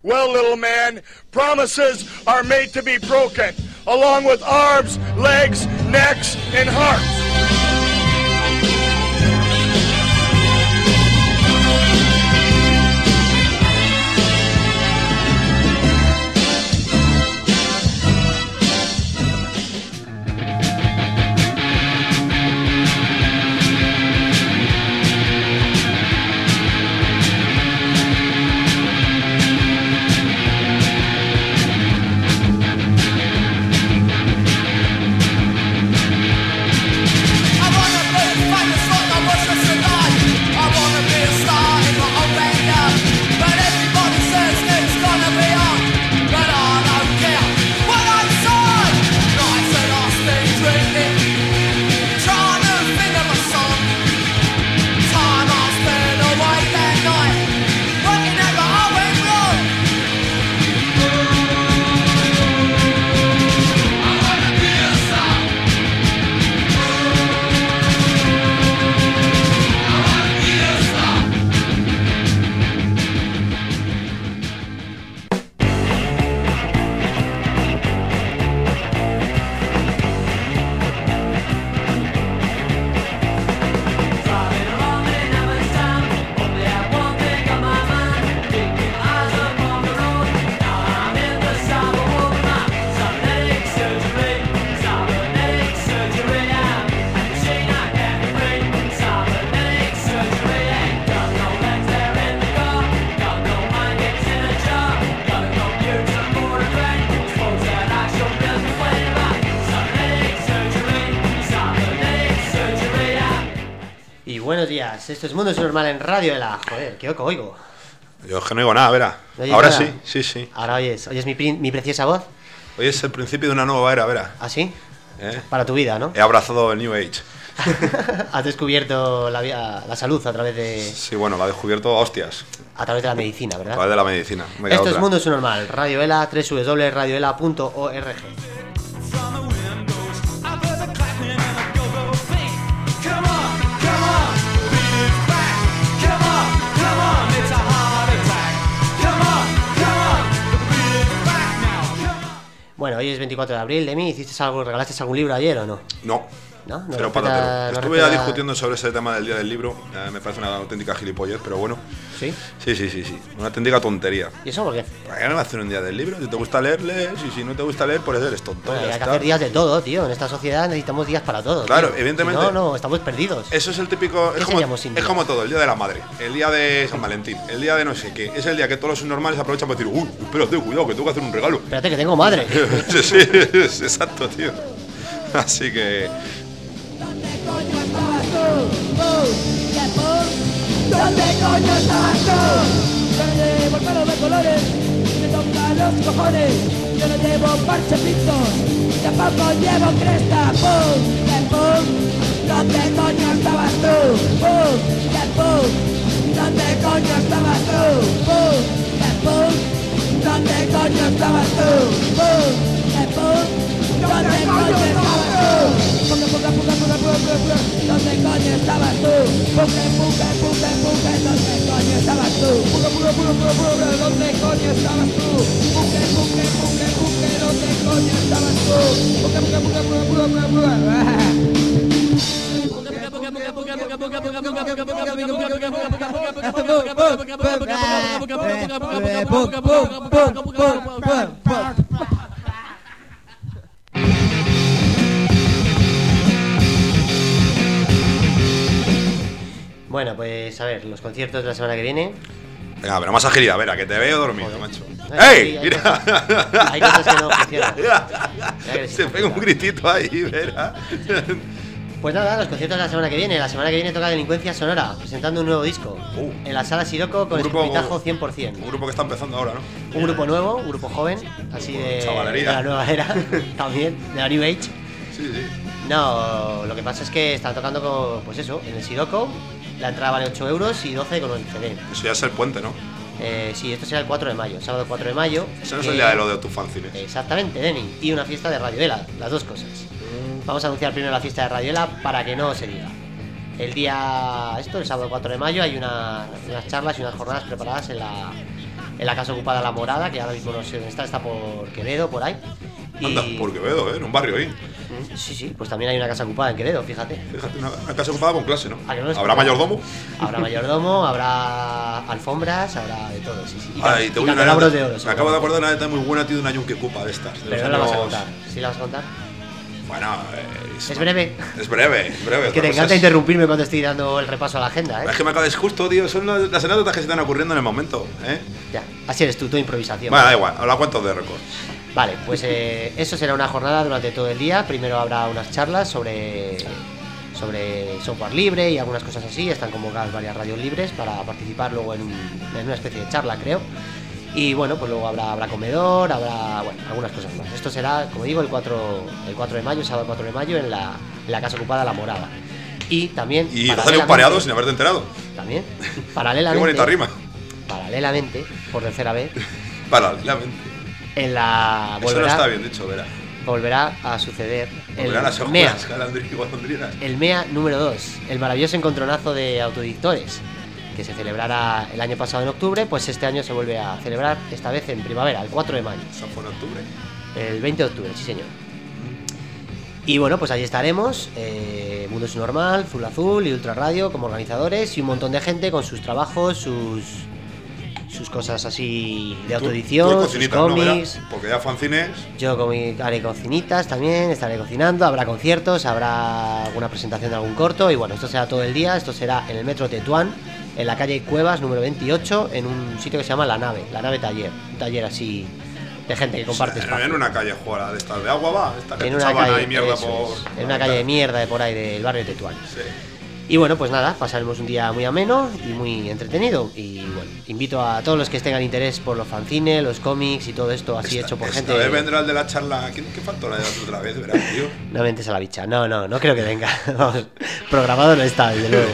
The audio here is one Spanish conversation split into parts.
Well, little man, promises are made to be broken, along with arms, legs, necks, and hearts. Buenos días, esto es Mundo Normal en Radio Ela. Joder, qué oigo. Yo es que no oigo nada, verá. Ahora nada? Sí. Ahora oyes mi preciosa voz. Hoy es el principio de una nueva era, verá. ¿Ah, sí? Para tu vida, ¿no? He abrazado el New Age. Has descubierto la salud a través de... Sí, bueno, la he descubierto a hostias. A través de la medicina, ¿verdad? A través de la medicina. Esto es Mundo Normal, Radio Ela, www.radioela.org. Bueno, hoy es 24 de abril, Demi, ¿regalaste algún libro ayer o no? No. ¿No? Pero patatero. Estuve ya discutiendo sobre ese tema del día del libro. Me parece una auténtica gilipollez, pero bueno. ¿Sí? Sí. Una auténtica tontería. ¿Y eso por qué? ¿Para qué no va a hacer un día del libro? Si te gusta leer, lees. Y si no te gusta leer, pues eres tonto. Bueno, hay que hacer días de todo, tío. En esta sociedad necesitamos días para todo. Claro, tío. evidentemente. Si no, estamos perdidos. Eso es el típico. Es como todo: el día de la madre, el día de San Valentín, el día de no sé qué. Es el día que todos los subnormales aprovechan para decir: uy, espérate, cuidado, que tengo que hacer un regalo. Espérate, que tengo madre. Sí, exacto, tío. Así que. ¿Dónde coño estabas tú? Yo no llevo pelo de colores, me tocan los cojones. Yo no llevo parchepitos, tampoco llevo cresta. ¡Pum! ¡Pum! ¿Dónde coño estabas tú? ¡Pum! ¡Pum! ¿Dónde coño estabas tú? ¡Pum! ¡Pum! ¿Dónde coño estabas tú? ¡Pum! ¡Pum! ¿Dónde coño estabas tú? ¿Dónde coño estabas tú? ¿Dónde coño estabas tú? ¿Dónde coño estabas tú? ¿Dónde coño estabas tú? Bueno, pues a ver, los conciertos de la semana que viene. Venga, pero más agilidad, verá, que te veo dormido, macho. ¡Ey! Mira. Hay cosas que no funcionan. Se pega un gritito ahí, verá. Pues nada, los conciertos de la semana que viene. La semana que viene toca Delincuencia Sonora, presentando un nuevo disco. En la Sala Siroco con escupitajo 100%. Un grupo que está empezando ahora, ¿no? Un grupo nuevo, un grupo joven, así de la nueva era, también, de la New Age. Sí. No, lo que pasa es que están tocando pues eso, en el Siroco. La entrada vale 8 euros y 12 con el CD. Eso ya es el puente, ¿no? Sí, esto será el 4 de mayo, sábado 4 de mayo. Eso no es el día de lo de tus fanzines. Exactamente, Deni. Y una fiesta de Radio Ela, las dos cosas. Vamos a anunciar primero la fiesta de Radio Ela para que no se diga. El día, el sábado 4 de mayo, hay unas charlas y unas jornadas preparadas en en la Casa Ocupada La Morada, que ahora mismo no sé dónde está por Quevedo, por ahí. Anda, por Quevedo, en un barrio ahí. Sí, pues también hay una casa ocupada en Quevedo, fíjate. Fíjate, una casa ocupada con clase, ¿no? No ¿Habrá mayordomo? Habrá mayordomo, habrá alfombras, habrá de todo, sí. Y te voy a candelabros de oro. Me acabo de acordar de una neta muy buena, tío, de una yunque cupa de estas. Pero no la vas a contar. ¿Sí la vas a contar? Bueno, es breve. Es breve. Es que te encanta interrumpirme cuando estoy dando el repaso a la agenda, ¿eh? Es que me acabas justo, tío. Son las anécdotas que se están ocurriendo en el momento, ¿eh? Ya, así eres tú, tu improvisación. Bueno, da igual, habla cuentos de récords. Vale, pues eso será una jornada durante todo el día. Primero habrá unas charlas sobre software libre y algunas cosas así. Están convocadas varias radios libres para participar luego en una especie de charla, creo. Y bueno, pues luego habrá comedor, habrá algunas cosas más. Esto será, como digo, el 4 de mayo, sábado 4 de mayo, en la Casa Ocupada La Morada. Y también... Y no salió un pareado sin haberte enterado. También, paralelamente... Qué bonita rima. Paralelamente, por tercera vez... Paralelamente. En la... Eso no está bien dicho, verá. Volverá a suceder el MEA número 2, el maravilloso encontronazo de autodictores, que se celebrará el año pasado en octubre, pues este año se vuelve a celebrar, esta vez en primavera, el 4 de mayo. ¿Eso fue en octubre? El 20 de octubre, sí señor. Y bueno, pues allí estaremos, Mundo Subnormal, Full Azul y Ultra Radio como organizadores y un montón de gente con sus trabajos, sus cosas así de autoedición, sus cómics. ¿no? Porque ya fanzines. Yo haré cocinitas también, estaré cocinando, habrá conciertos, habrá alguna presentación de algún corto y bueno, esto será todo el día, esto será en el metro Tetuán, en la calle Cuevas número 28, en un sitio que se llama La Nave Taller, un taller así de gente que comparte espacio. En una calle juega de estas de agua va, esta que en una calle, ahí mierda en una calle de mierda de por ahí del barrio de Tetuán. Sí. Y bueno, pues nada, pasaremos un día muy ameno y muy entretenido. Y bueno, invito a todos los que tengan interés por los fanzines, los cómics y todo esto así hecho por gente. Esta vez vendrá el de la charla. ¿Qué faltó la de otra vez, verás, tío? No mentes a la bicha. No creo que venga. Vamos, programado no está, desde luego.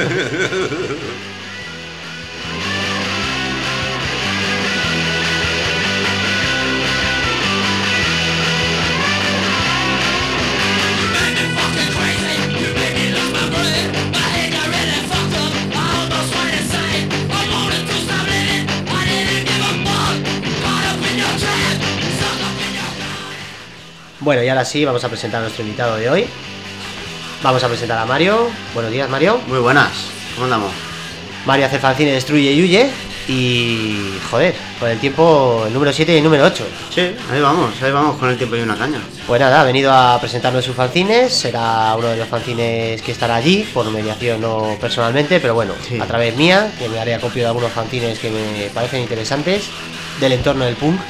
Bueno, y ahora sí, vamos a presentar a nuestro invitado de hoy. Vamos a presentar a Mario. Buenos días, Mario. Muy buenas, ¿cómo andamos? Mario hace fanzine, destruye y huye. Y, joder, con el tiempo, el número 7 y el número 8. Sí, ahí vamos con el tiempo y una caña. Pues nada, ha venido a presentarnos sus fanzines. Será uno de los fanzines que estará allí, por mediación no personalmente, pero bueno, sí, a través mía, que me haré acopio de algunos fanzines que me parecen interesantes del entorno del punk.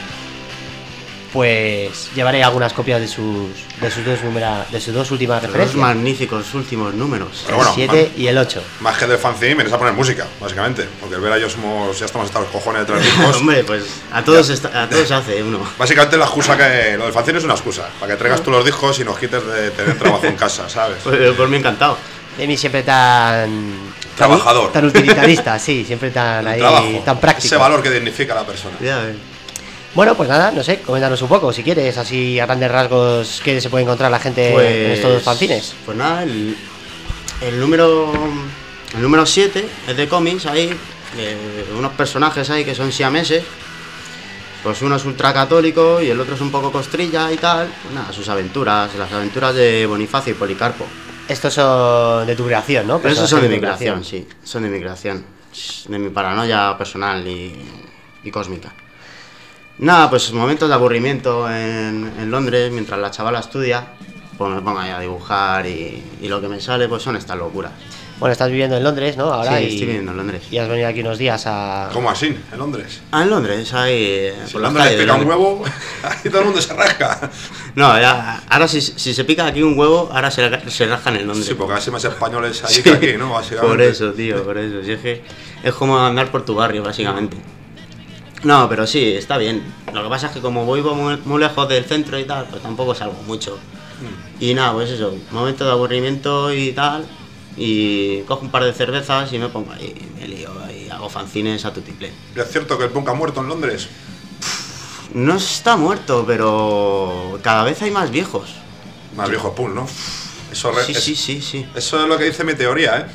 Pues llevaré algunas copias de sus dos últimas referencias. Los magníficos últimos números. El 7 y el 8. Más que de fanzine, vienes a poner música, básicamente. Porque el Vera y yo ya estamos hasta los cojones de 3 discos. Hombre, pues a todos se hace uno. Básicamente la excusa que... Lo del fanzine es una excusa. Para que traigas tú los discos y nos quites de tener trabajo en casa, ¿sabes? Pues me ha encantado. De mí siempre tan trabajador. Tan utilitarista, sí, siempre tan ahí, tan práctico. Ese valor que dignifica a la persona. Ya, Bueno, pues nada, no sé, coméntanos un poco, si quieres, así a grandes rasgos, ¿qué se puede encontrar la gente en estos dos fanzines? Pues nada, el número 7 es de cómics, ahí, unos personajes ahí que son siameses, pues uno es ultracatólico y el otro es un poco costrilla y tal, pues nada, sus aventuras, las aventuras de Bonifacio y Policarpo. Estos son de tu creación, ¿no? Esos son de mi creación, sí, son de mi creación, de mi paranoia personal y cósmica. Nada, pues momentos de aburrimiento en Londres, mientras la chavala estudia, pues me pongo ahí a dibujar y lo que me sale pues son estas locuras. Bueno, estás viviendo en Londres, ¿no? Ahora sí, estoy viviendo en Londres. Y has venido aquí unos días a... ¿Cómo así? ¿En Londres? Ah, en Londres, ahí... Si en Londres pica un huevo, ahí todo el mundo se rasca. No, ya, ahora si se pica aquí un huevo, ahora se rascan en Londres. Sí, porque casi más españoles allí que aquí, ¿no? Básicamente. Por eso, tío, por eso. Si es que es como andar por tu barrio, básicamente. No, pero sí, está bien. Lo que pasa es que como voy muy lejos del centro y tal, pues tampoco salgo mucho. Y nada, pues eso, momento de aburrimiento y tal, y cojo un par de cervezas y me pongo ahí, me lío y hago fanzines a tutiplén. ¿Es cierto que el punk ha muerto en Londres? No está muerto, pero cada vez hay más viejos. Más viejos punk, ¿no? Eso sí. Eso es lo que dice mi teoría, ¿eh?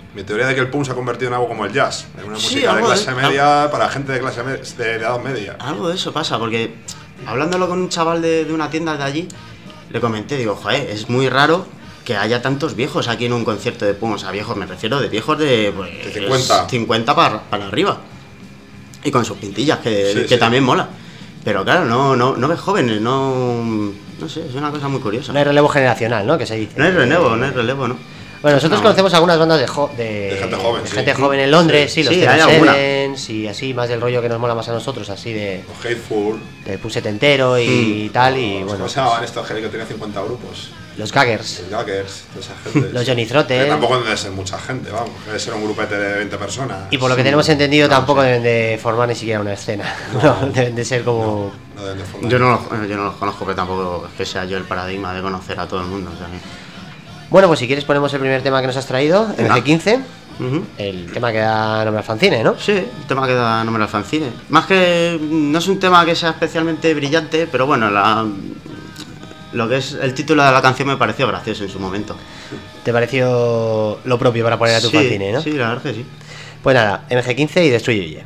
Mi teoría de que el punk se ha convertido en algo como el jazz, en una música de clase media para gente de clase de edad media. Algo de eso pasa, porque hablándolo con un chaval de una tienda de allí, le comenté, digo, joder, es muy raro que haya tantos viejos aquí en un concierto de punk. O sea, viejos, me refiero de viejos de, pues, de 50 para arriba. Y con sus pintillas, que también mola. Pero claro, no ves jóvenes, no sé, es una cosa muy curiosa. No hay relevo generacional, ¿no? Que se dice. No hay relevo, ¿no? Bueno, nosotros conocemos algunas bandas de gente joven en Londres, sí, los Sevens y así, más del rollo que nos mola más a nosotros, así de... Los Hateful. Del punk setentero y tal, y bueno... ¿Cómo se llamaban estos que tenía 50 grupos? Los Gaggers. Los Gaggers, toda esa gente. Los Johnny Throtter. Que tampoco debe ser mucha gente, vamos, debe ser un grupete de 20 personas. Y por lo que tenemos entendido tampoco deben de formar ni siquiera una escena. No, deben de ser como... No deben de formar. Yo no los conozco, pero tampoco es que sea yo el paradigma de conocer a todo el mundo, o sea que... Bueno, pues si quieres ponemos el primer tema que nos has traído, el G15, el tema que da nombre al fanzine, ¿no? Sí, el tema que da nombre al fanzine. Más que no es un tema que sea especialmente brillante, pero bueno, lo que es el título de la canción me pareció gracioso en su momento. ¿Te pareció lo propio para poner a tu fanzine, no? Sí, la verdad que sí. Pues nada, MG15 y Destruye.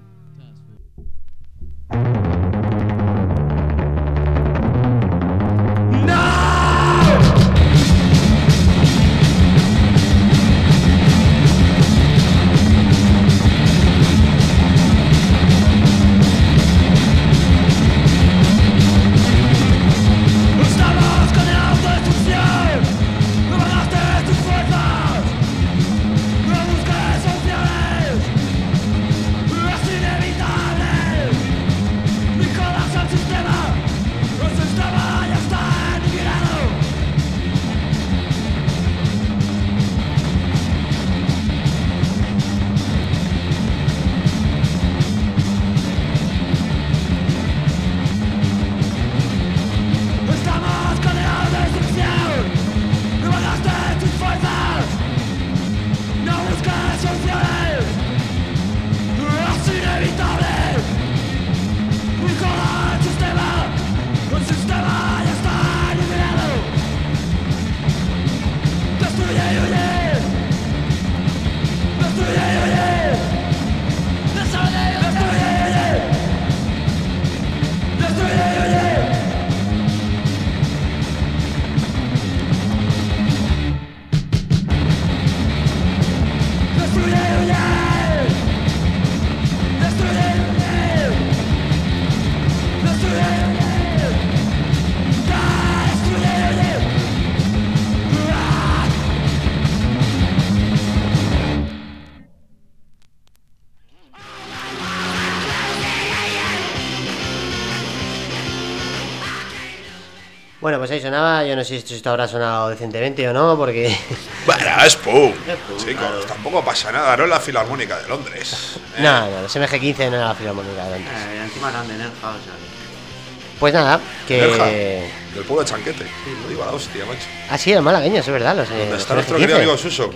Bueno, pues ahí sonaba, yo no sé si esto habrá sonado decentemente o no, porque... Bueno, es punk, chicos, tampoco pasa nada, no es la Filarmónica de Londres. No, los MG15 no era la Filarmónica de Londres. Encima eran de Nerja, o sea... Pues nada, Nerja, que... del pueblo de Chanquete, lo digo a la hostia, macho. Ah, sí, el malagueño, eso es verdad, los ¿Dónde está nuestro querido amigo Suso?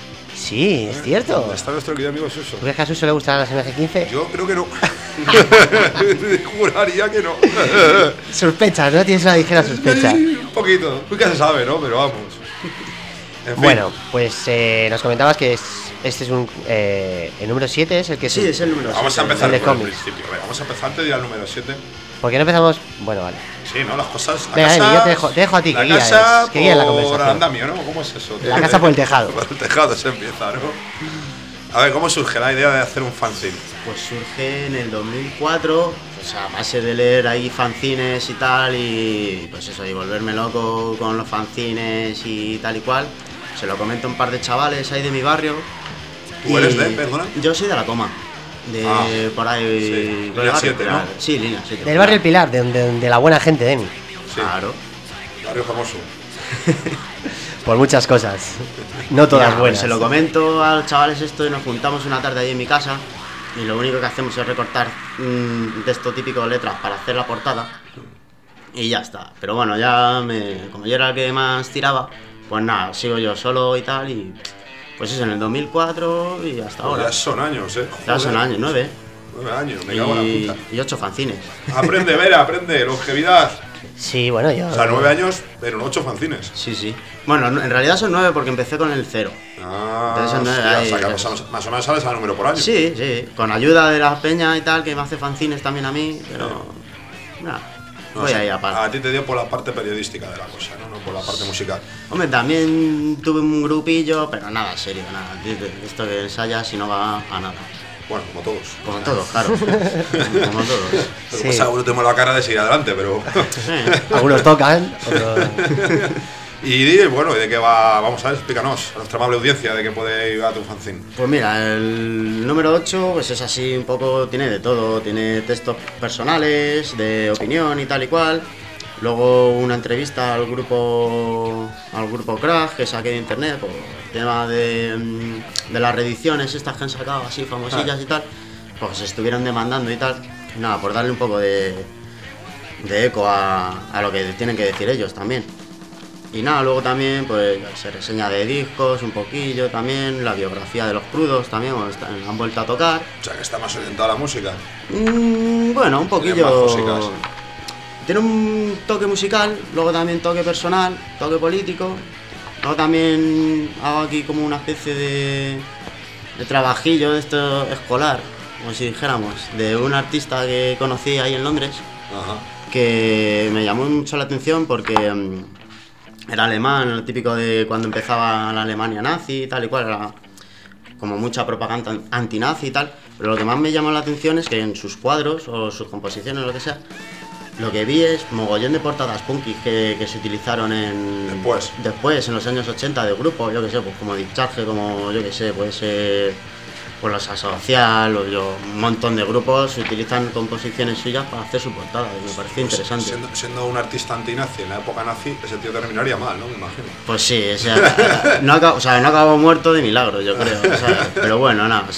Sí, es cierto. ¿Dónde está nuestro querido amigo Suso? ¿Tú crees que a Suso le gustan las MG15? Yo creo que no. Juraría que no. Sospechas, ¿no? Tienes una ligera sospecha. Un poquito. Nunca se sabe, ¿no? Pero vamos. En fin. Bueno, pues nos comentabas que este es el número 7 es el que... Sí, es el número 7. Vamos a empezar el por el cómics. principio. Vamos a empezar antes de ir al número 7. ¿Por qué no empezamos? Bueno, vale. Sí, ¿no? Las cosas... Venga, yo te dejo a ti, que guías la por conversación. andamio, ¿no? ¿Cómo es eso? La casa por el tejado. Por el tejado se empieza, ¿no? A ver, ¿cómo surge la idea de hacer un fanzine? Pues surge en el 2004, pues a base de leer ahí fanzines y tal, y pues eso, y volverme loco con los fanzines y tal y cual. Se lo comento a un par de chavales ahí de mi barrio. ¿Tú eres de, perdona? Yo soy de La Coma. Por ahí. Sí, por línea el 7, ¿no? Sí, línea 7. Del barrio El Pilar, de la buena gente de mí. Sí. Claro. Barrio famoso. Por muchas cosas. No todas Mira, buenas. Se lo comento a los chavales esto y nos juntamos una tarde ahí en mi casa. Y lo único que hacemos es recortar de esto típico de letras para hacer la portada. Y ya está. Pero bueno, como yo era el que más tiraba, pues nada, sigo yo solo y tal. Y pues eso, en el 2004 y hasta ahora. Ya son años, ¿eh? Ya son años, 9. 9 años, me cago en la puta. Y 8 fanzines. Aprende, Vera, aprende, longevidad. Sí, bueno, yo... O sea, 9 años, pero 8 fanzines. Sí. Bueno, en realidad son 9 porque empecé con el 0. Entonces son 9 o sea, que más o menos sales al número por año. Sí. Con ayuda de la peña y tal, que me hace fanzines también a mí, pero... Nada. Voy ahí a par. A ti te dio por la parte periodística de la cosa, ¿no? No por la parte musical. Hombre, también tuve un grupillo, pero nada serio, nada. Esto que ensayas y no va a nada. Bueno, como todos. Como todos, claro. Como todos. Lo que pasa, algunos tenemos la cara de seguir adelante, pero... Algunos tocan, otros... Y bueno, ¿de qué va? Vamos a ver, explícanos a nuestra amable audiencia de qué puede ir a tu fanzine. Pues mira, el número 8 pues es así un poco, tiene de todo. Tiene textos personales, de opinión y tal y cual. Luego una entrevista al grupo Crash que saqué de internet por el tema de las reediciones estas que han sacado así famosillas y tal, pues se estuvieron demandando y tal. Y nada, por darle un poco de eco a lo que tienen que decir ellos también. Y nada, luego también pues se reseña de discos un poquillo también, la biografía de los Crudos también, bueno, han vuelto a tocar. O sea, que está más orientada a la música. Bueno, un poquillo. Más músicas. Tiene un toque musical, luego también toque personal, toque político. Luego también hago aquí como una especie de trabajillo de esto escolar, como si dijéramos, de un artista que conocí ahí en Londres. Ajá. Que me llamó mucho la atención porque era alemán, lo típico de cuando empezaba la Alemania nazi y tal y cual, era como mucha propaganda antinazi y tal. Pero lo que más me llamó la atención es que en sus cuadros o sus composiciones, lo que sea, lo que vi es mogollón de portadas punkis que se utilizaron después, en los años 80 de grupo, yo que sé, pues como Discharge, como yo que sé, pues los Asocial, un montón de grupos utilizan composiciones suyas para hacer su portada, y me parece interesante. Siendo un artista antinazi en la época nazi, ese tío terminaría mal, ¿no? Me imagino. Pues sí, o sea, no acabó muerto de milagro, yo creo, o sea, pero bueno, nada,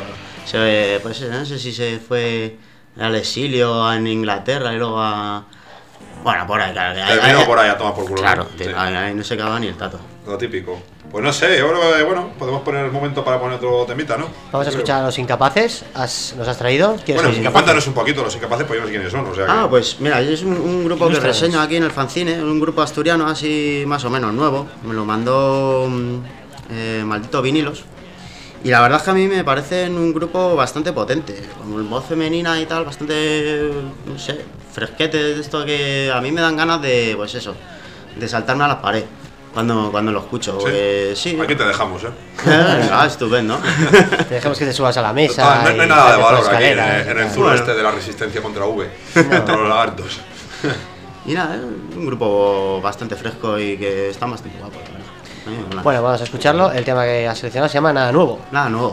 pues no sé si se fue al exilio en Inglaterra y luego a... Bueno, por ahí, claro. Terminó por ahí a tomar por culo. Claro, sí. ahí no se acaba ni el tato. Lo típico. Pues no sé, yo creo que, bueno, podemos poner el momento para poner otro temita, ¿no? Vamos a escuchar a Los Incapaces. ¿Nos has traído? Bueno, cuéntanos un poquito, Los Incapaces, pues yo no sé quiénes son, o sea pues mira, es un grupo que reseño aquí en el fanzine, un grupo asturiano así más o menos nuevo. Me lo mandó Maldito Vinilos. Y la verdad es que a mí me parecen un grupo bastante potente, con voz femenina y tal, bastante, no sé, fresquete de esto que a mí me dan ganas de, pues eso, de saltarme a la pared cuando lo escucho. Sí. Aquí te dejamos, Estupendo. Te dejamos que te subas a la mesa. Total, no hay nada de valor aquí en el zulo bueno. de la resistencia contra V, contra los lagartos. Y nada, un grupo bastante fresco y que está bastante guapo, la verdad. Bueno, vamos a escucharlo. El tema que has seleccionado se llama Nada Nuevo. Nada nuevo.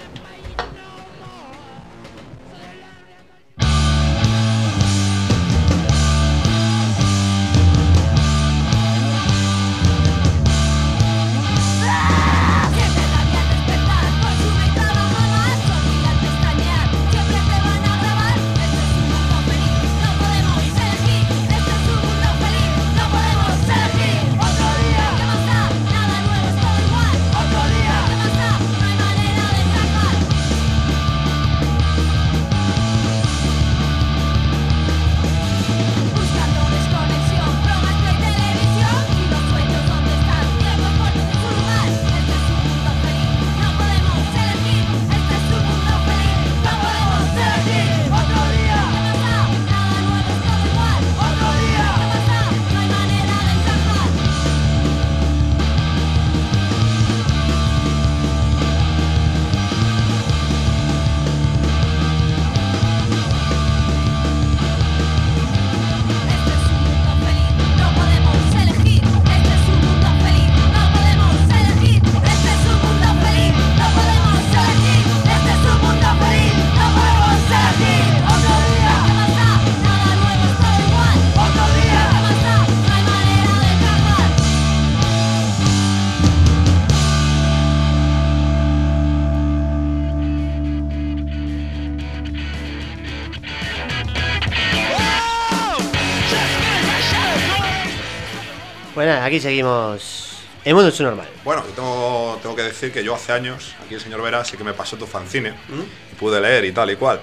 Bueno, aquí seguimos. El mundo es normal. Bueno, yo tengo que decir que yo hace años, aquí el señor Vera sí que me pasó tu fanzine, y pude leer y tal y cual.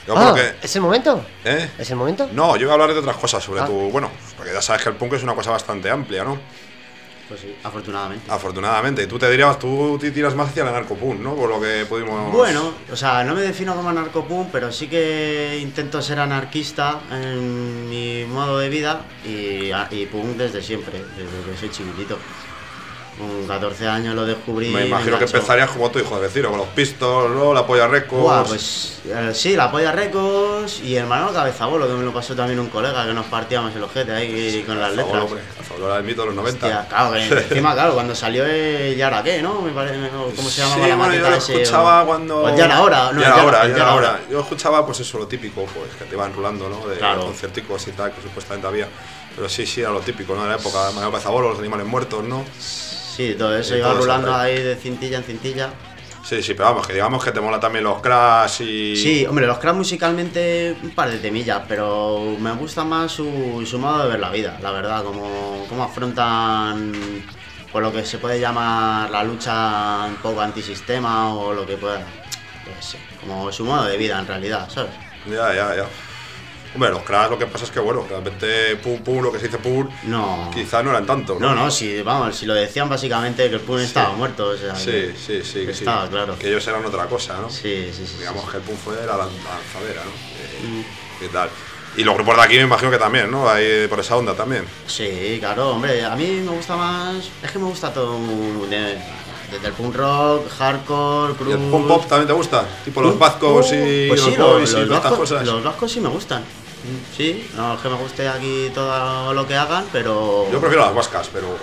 ¿Es el momento? ¿Eh? ¿Es el momento? No, yo voy a hablar de otras cosas sobre tu... Bueno, porque ya sabes que el punk es una cosa bastante amplia, ¿no? Pues sí, afortunadamente. Afortunadamente. Y tú te tiras más hacia el anarcopunk, ¿no? Por lo que pudimos... Bueno, o sea, no me defino como anarcopunk, pero sí que intento ser anarquista en mi modo de vida y punk desde siempre, desde que soy chiquitito. Con 14 años lo descubrí. Me imagino que empezarías como tu hijo de vecino, con los Pistols, ¿no? La Polla Records. Buah, pues sí, la Polla Records y el Manolo Cabezabolo, que me lo pasó también un colega, que nos partíamos el ojete ahí con las letras. Cabezabolo era el mito de los 90. Hostia, claro, que encima, claro, cuando salió ¿Y ahora qué, no? Me parece, ¿cómo se llamaba la maqueta? Yo lo escuchaba cuando... Pues ya era hora, ¿no? Ya era hora. Yo escuchaba, pues eso, lo típico, pues que te iban rulando, ¿no? De concierticos y tal, que supuestamente había. Pero sí, era lo típico, ¿no? De la época, Manolo Cabezabolo, los animales muertos, ¿no? Sí, todo eso iba rulando ahí de cintilla en cintilla. Sí, pero vamos, que digamos que te mola también los Crash y... Sí, hombre, los Crash musicalmente un par de temillas, pero me gusta más su modo de ver la vida, la verdad, cómo afrontan por lo que se puede llamar la lucha un poco antisistema o lo que pueda, yo sé, como su modo de vida en realidad, ¿sabes? Ya. Hombre, los Crash lo que pasa es que, bueno, realmente pum, lo que se dice pum, no, quizás no eran tanto, ¿no? No, si lo decían básicamente que el pum estaba muerto, o sea... Sí, que estaba claro. Que ellos eran otra cosa, ¿no? Sí. Digamos que el pum fue la lanzadera, ¿no? Y tal. Y los grupos de aquí me imagino que también, ¿no? Ahí por esa onda también. Sí, claro, hombre, a mí me gusta más... Es que me gusta todo desde el punk rock, hardcore, cruz... ¿Y el punk pop también te gusta? Tipo los vascos y pues los boys y todas estas cosas. Los vascos sí me gustan. Sí, no es que me guste aquí todo lo que hagan, pero... Yo prefiero las vascas, pero...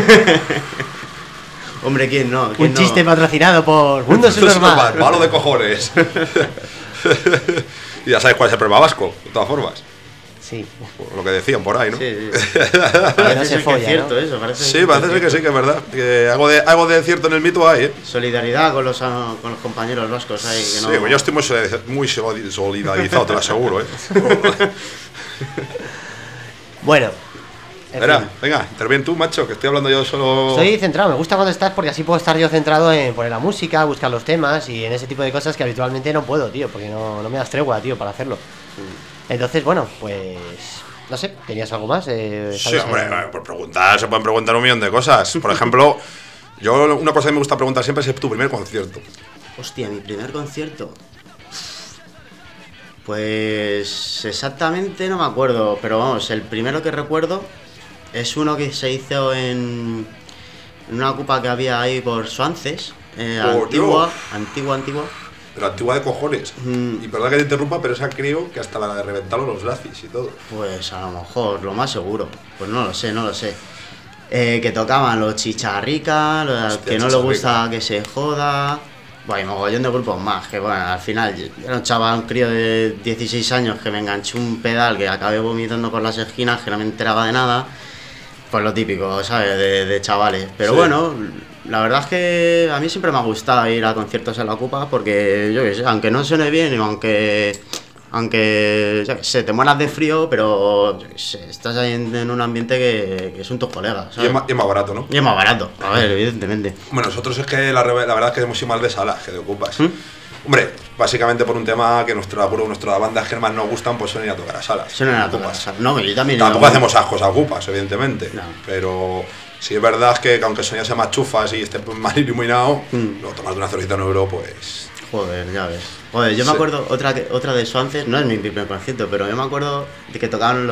Hombre, ¿quién no? Un chiste patrocinado por Mundo Subnormal. Malo de cojones. Y ya sabes cuál es el problema vasco, de todas formas. Sí. Por lo que decían por ahí, ¿no? Sí. Parece que es cierto, ¿no? Eso, parece sí, parece ser que sí, que es verdad. Que algo de cierto en el mito hay, ¿eh? Solidaridad con los compañeros vascos ahí. Que no... Sí, pues yo estoy muy solidarizado, te lo aseguro, ¿eh? Bueno. Venga, interviene tú, macho, que estoy hablando yo solo... Estoy centrado, me gusta cuando estás porque así puedo estar yo centrado en poner la música, buscar los temas y en ese tipo de cosas que habitualmente no puedo, tío, porque no me das tregua, tío, para hacerlo. Entonces, bueno, pues... No sé, ¿tenías algo más? Sí, hombre, por preguntar, se pueden preguntar un millón de cosas. Por ejemplo, yo una cosa que me gusta preguntar siempre es tu primer concierto. Hostia, mi primer concierto... Pues... exactamente no me acuerdo, pero vamos, el primero que recuerdo... Es uno que se hizo en una ocupa que había ahí por Suances, antigua. Pero antigua de cojones. Y perdón que te interrumpa, pero esa creo que hasta la reventaron los nazis y todo. Pues a lo mejor, lo más seguro. Pues no lo sé. Que tocaban los Chicharricas, que no les gusta que se joda. Bueno, y mogollón de grupos más, que bueno, al final yo era un chaval, un crío de 16 años que me enganchó un pedal que acabé vomitando por las esquinas, que no me enteraba de nada. Pues lo típico, ¿sabes? De chavales. Pero sí. Bueno, la verdad es que a mí siempre me ha gustado ir a conciertos en la Ocupa porque, yo qué sé, aunque no suene bien y aunque yo qué sé, te mueras de frío, pero yo qué sé, estás ahí en un ambiente que son tus colegas, ¿sabes? Y es más barato, ¿no? Y es más barato, a ver, evidentemente. Bueno, nosotros es que la verdad es que hemos ido más de salas que de Ocupas. Hombre, básicamente por un tema que nuestras bandas que más nos gustan, pues suelen ir a tocar a salas. Suelen ir a tocar a salas. No, yo también. Tampoco hacemos ascos a Ocupas, evidentemente. No. Pero sí es verdad que aunque Sonia sea más chufas y esté más iluminado, luego tomarte una cervecita en euro, pues... Joder, ya ves. Joder, yo me acuerdo, otra de Suances, no es mi primer concierto, pero yo me acuerdo de que tocaban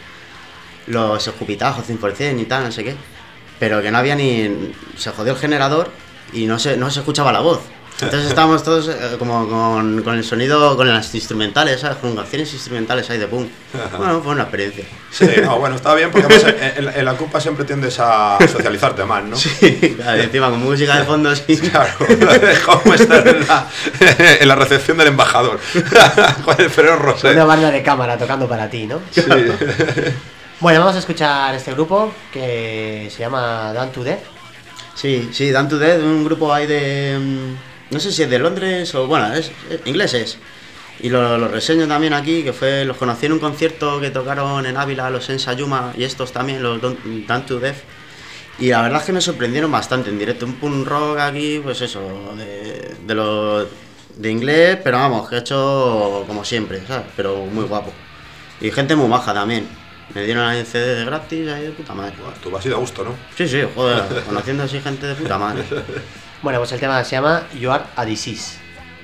los escupitajos 100% y tal, no sé qué. Pero que no había ni... Se jodió el generador y no se escuchaba la voz. Entonces estábamos todos como con el sonido, con las instrumentales, ¿sabes? Con canciones instrumentales ahí de punk. Bueno, fue una experiencia. Sí, no, bueno, está bien porque además en la Ocupa siempre tiendes a socializarte más, ¿no? Sí, claro, y encima con música de fondo, sí. Claro, como estar en la recepción del embajador con el Ferrero Rocher. Una banda de cámara tocando para ti, ¿no? Sí. Bueno, vamos a escuchar este grupo que se llama Done to Death. Sí, Done to Death, un grupo ahí de... No sé si es de Londres o... Bueno, es ingleses. Y lo reseño también aquí, que los conocí en un concierto que tocaron en Ávila, los Ensa Yuma, y estos también, los Done to Death. Y la verdad es que me sorprendieron bastante en directo. Un punk rock aquí, pues eso, de los de inglés, pero vamos, que he hecho como siempre, ¿sabes? Pero muy guapo. Y gente muy maja también. Me dieron ahí CD de gratis, ahí de puta madre. Bueno, tú vas a ir a gusto, ¿no? Sí, sí, joder, conociendo así gente de puta madre. Bueno, pues el tema se llama You Are a Disease.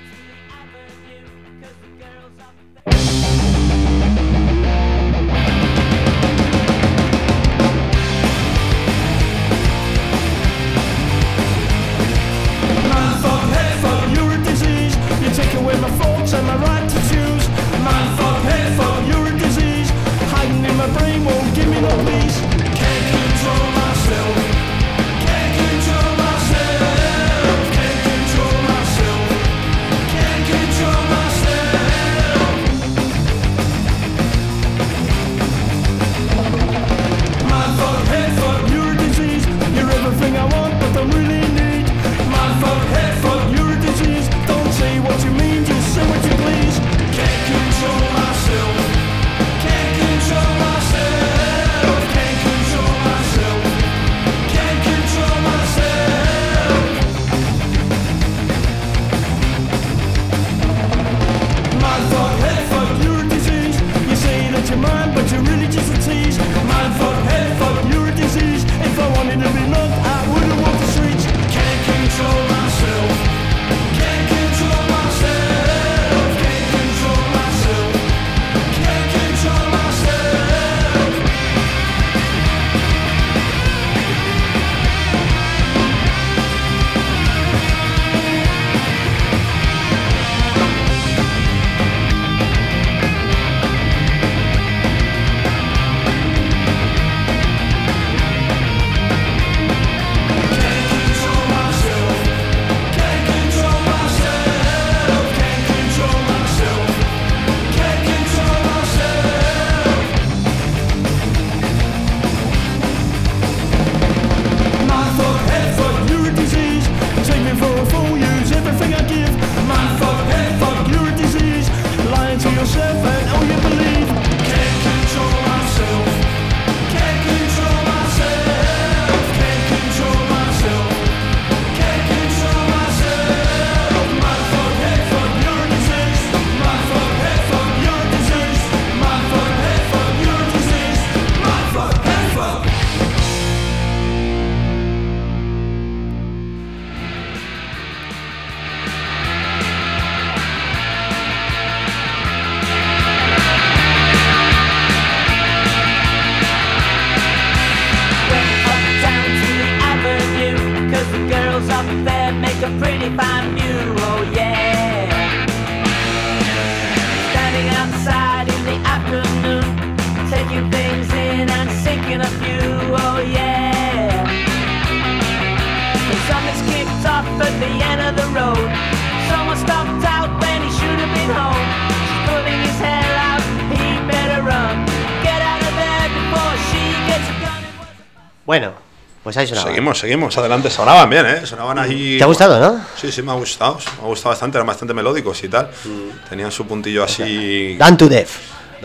Bueno, pues ahí sonaba. Seguimos, adelante, sonaban bien, ¿eh? Sonaban ahí... ¿Te ha gustado, no? Sí, me ha gustado bastante, eran bastante melódicos y tal. Tenían su puntillo así... Down to Death.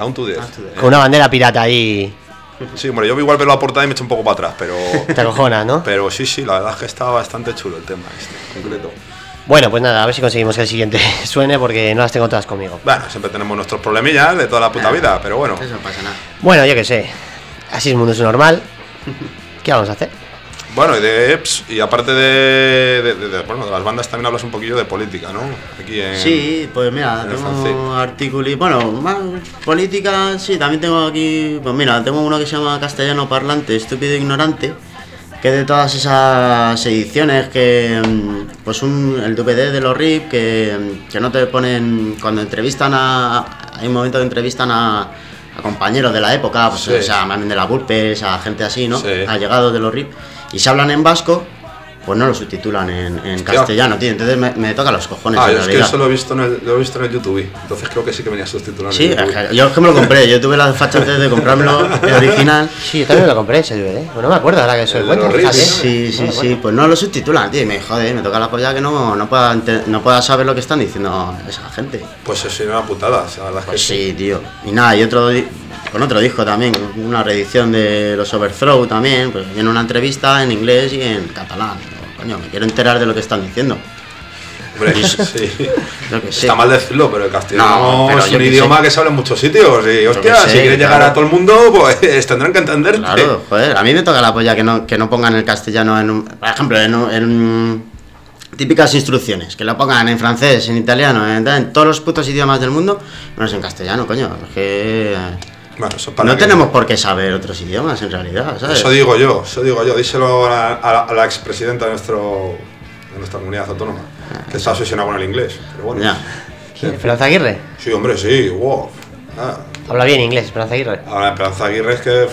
Con una bandera pirata ahí. Sí, hombre, yo igual veo la portada y me echo un poco para atrás, pero... Te acojona, ¿no? Pero sí, la verdad es que está bastante chulo el tema este, concreto. Bueno, pues nada, a ver si conseguimos que el siguiente suene porque no las tengo todas conmigo. Bueno, siempre tenemos nuestros problemillas de toda la puta vida, pero bueno. Eso no pasa nada. Bueno, yo qué sé. Así es el mundo, es normal. ¿Qué vamos a hacer? Bueno, y aparte de las bandas también hablas un poquillo de política, ¿no? Aquí en, sí, pues mira, tengo artículos, bueno, más política, sí, también tengo aquí, pues mira, tengo uno que se llama Castellano Parlante, Estúpido e Ignorante, que es de todas esas ediciones que, pues el DVD de los RIP, que no te ponen, cuando entrevistan hay un momento que entrevistan a compañeros de la época, pues, sí. O sea, más bien de la Burpes, a gente así, ¿no? Sí. Allegados de los RIP. Y si hablan en vasco, pues no lo subtitulan en castellano, tío. Entonces me toca los cojones. Yo es que eso lo he visto en el YouTube. Entonces creo que sí que venía subtitulado. Sí, yo es que me lo compré. Yo tuve la desfachatez de comprármelo el original. Sí, yo también me lo compré ese DVD. Bueno, no me acuerdo ahora que eso encuentro. Sí. Pues no lo subtitulan, tío. Y me jode, me toca la polla que no pueda saber lo que están diciendo esa gente. Pues eso era una putada, la verdad. Pues sí, tío. Y nada, y con otro disco también, una reedición de los Overthrow también, pues viene una entrevista en inglés y en catalán. Coño, me quiero enterar de lo que están diciendo. Hombre, sí. Yo que sé. Está mal decirlo, pero el castellano No, pero es yo un que idioma sé. que se habla en muchos sitios. Y hostia, que sé, si quieres llegar claro. a todo el mundo, pues tendrán que entenderte. Claro, joder, a mí me toca la polla que no pongan el castellano por ejemplo, típicas instrucciones, que lo pongan en francés, en italiano, en todos los putos idiomas del mundo, menos en castellano, coño, es que Bueno, eso para no que- tenemos por qué saber otros idiomas en realidad, ¿sabes? Eso digo yo. Díselo a la expresidenta de nuestra comunidad autónoma, que está obsesionada con el inglés. Pero bueno. Ya. Esperanza Aguirre. Sí, hombre, sí, wow. Habla bien inglés, Esperanza Aguirre. Ahora, Esperanza Aguirre es que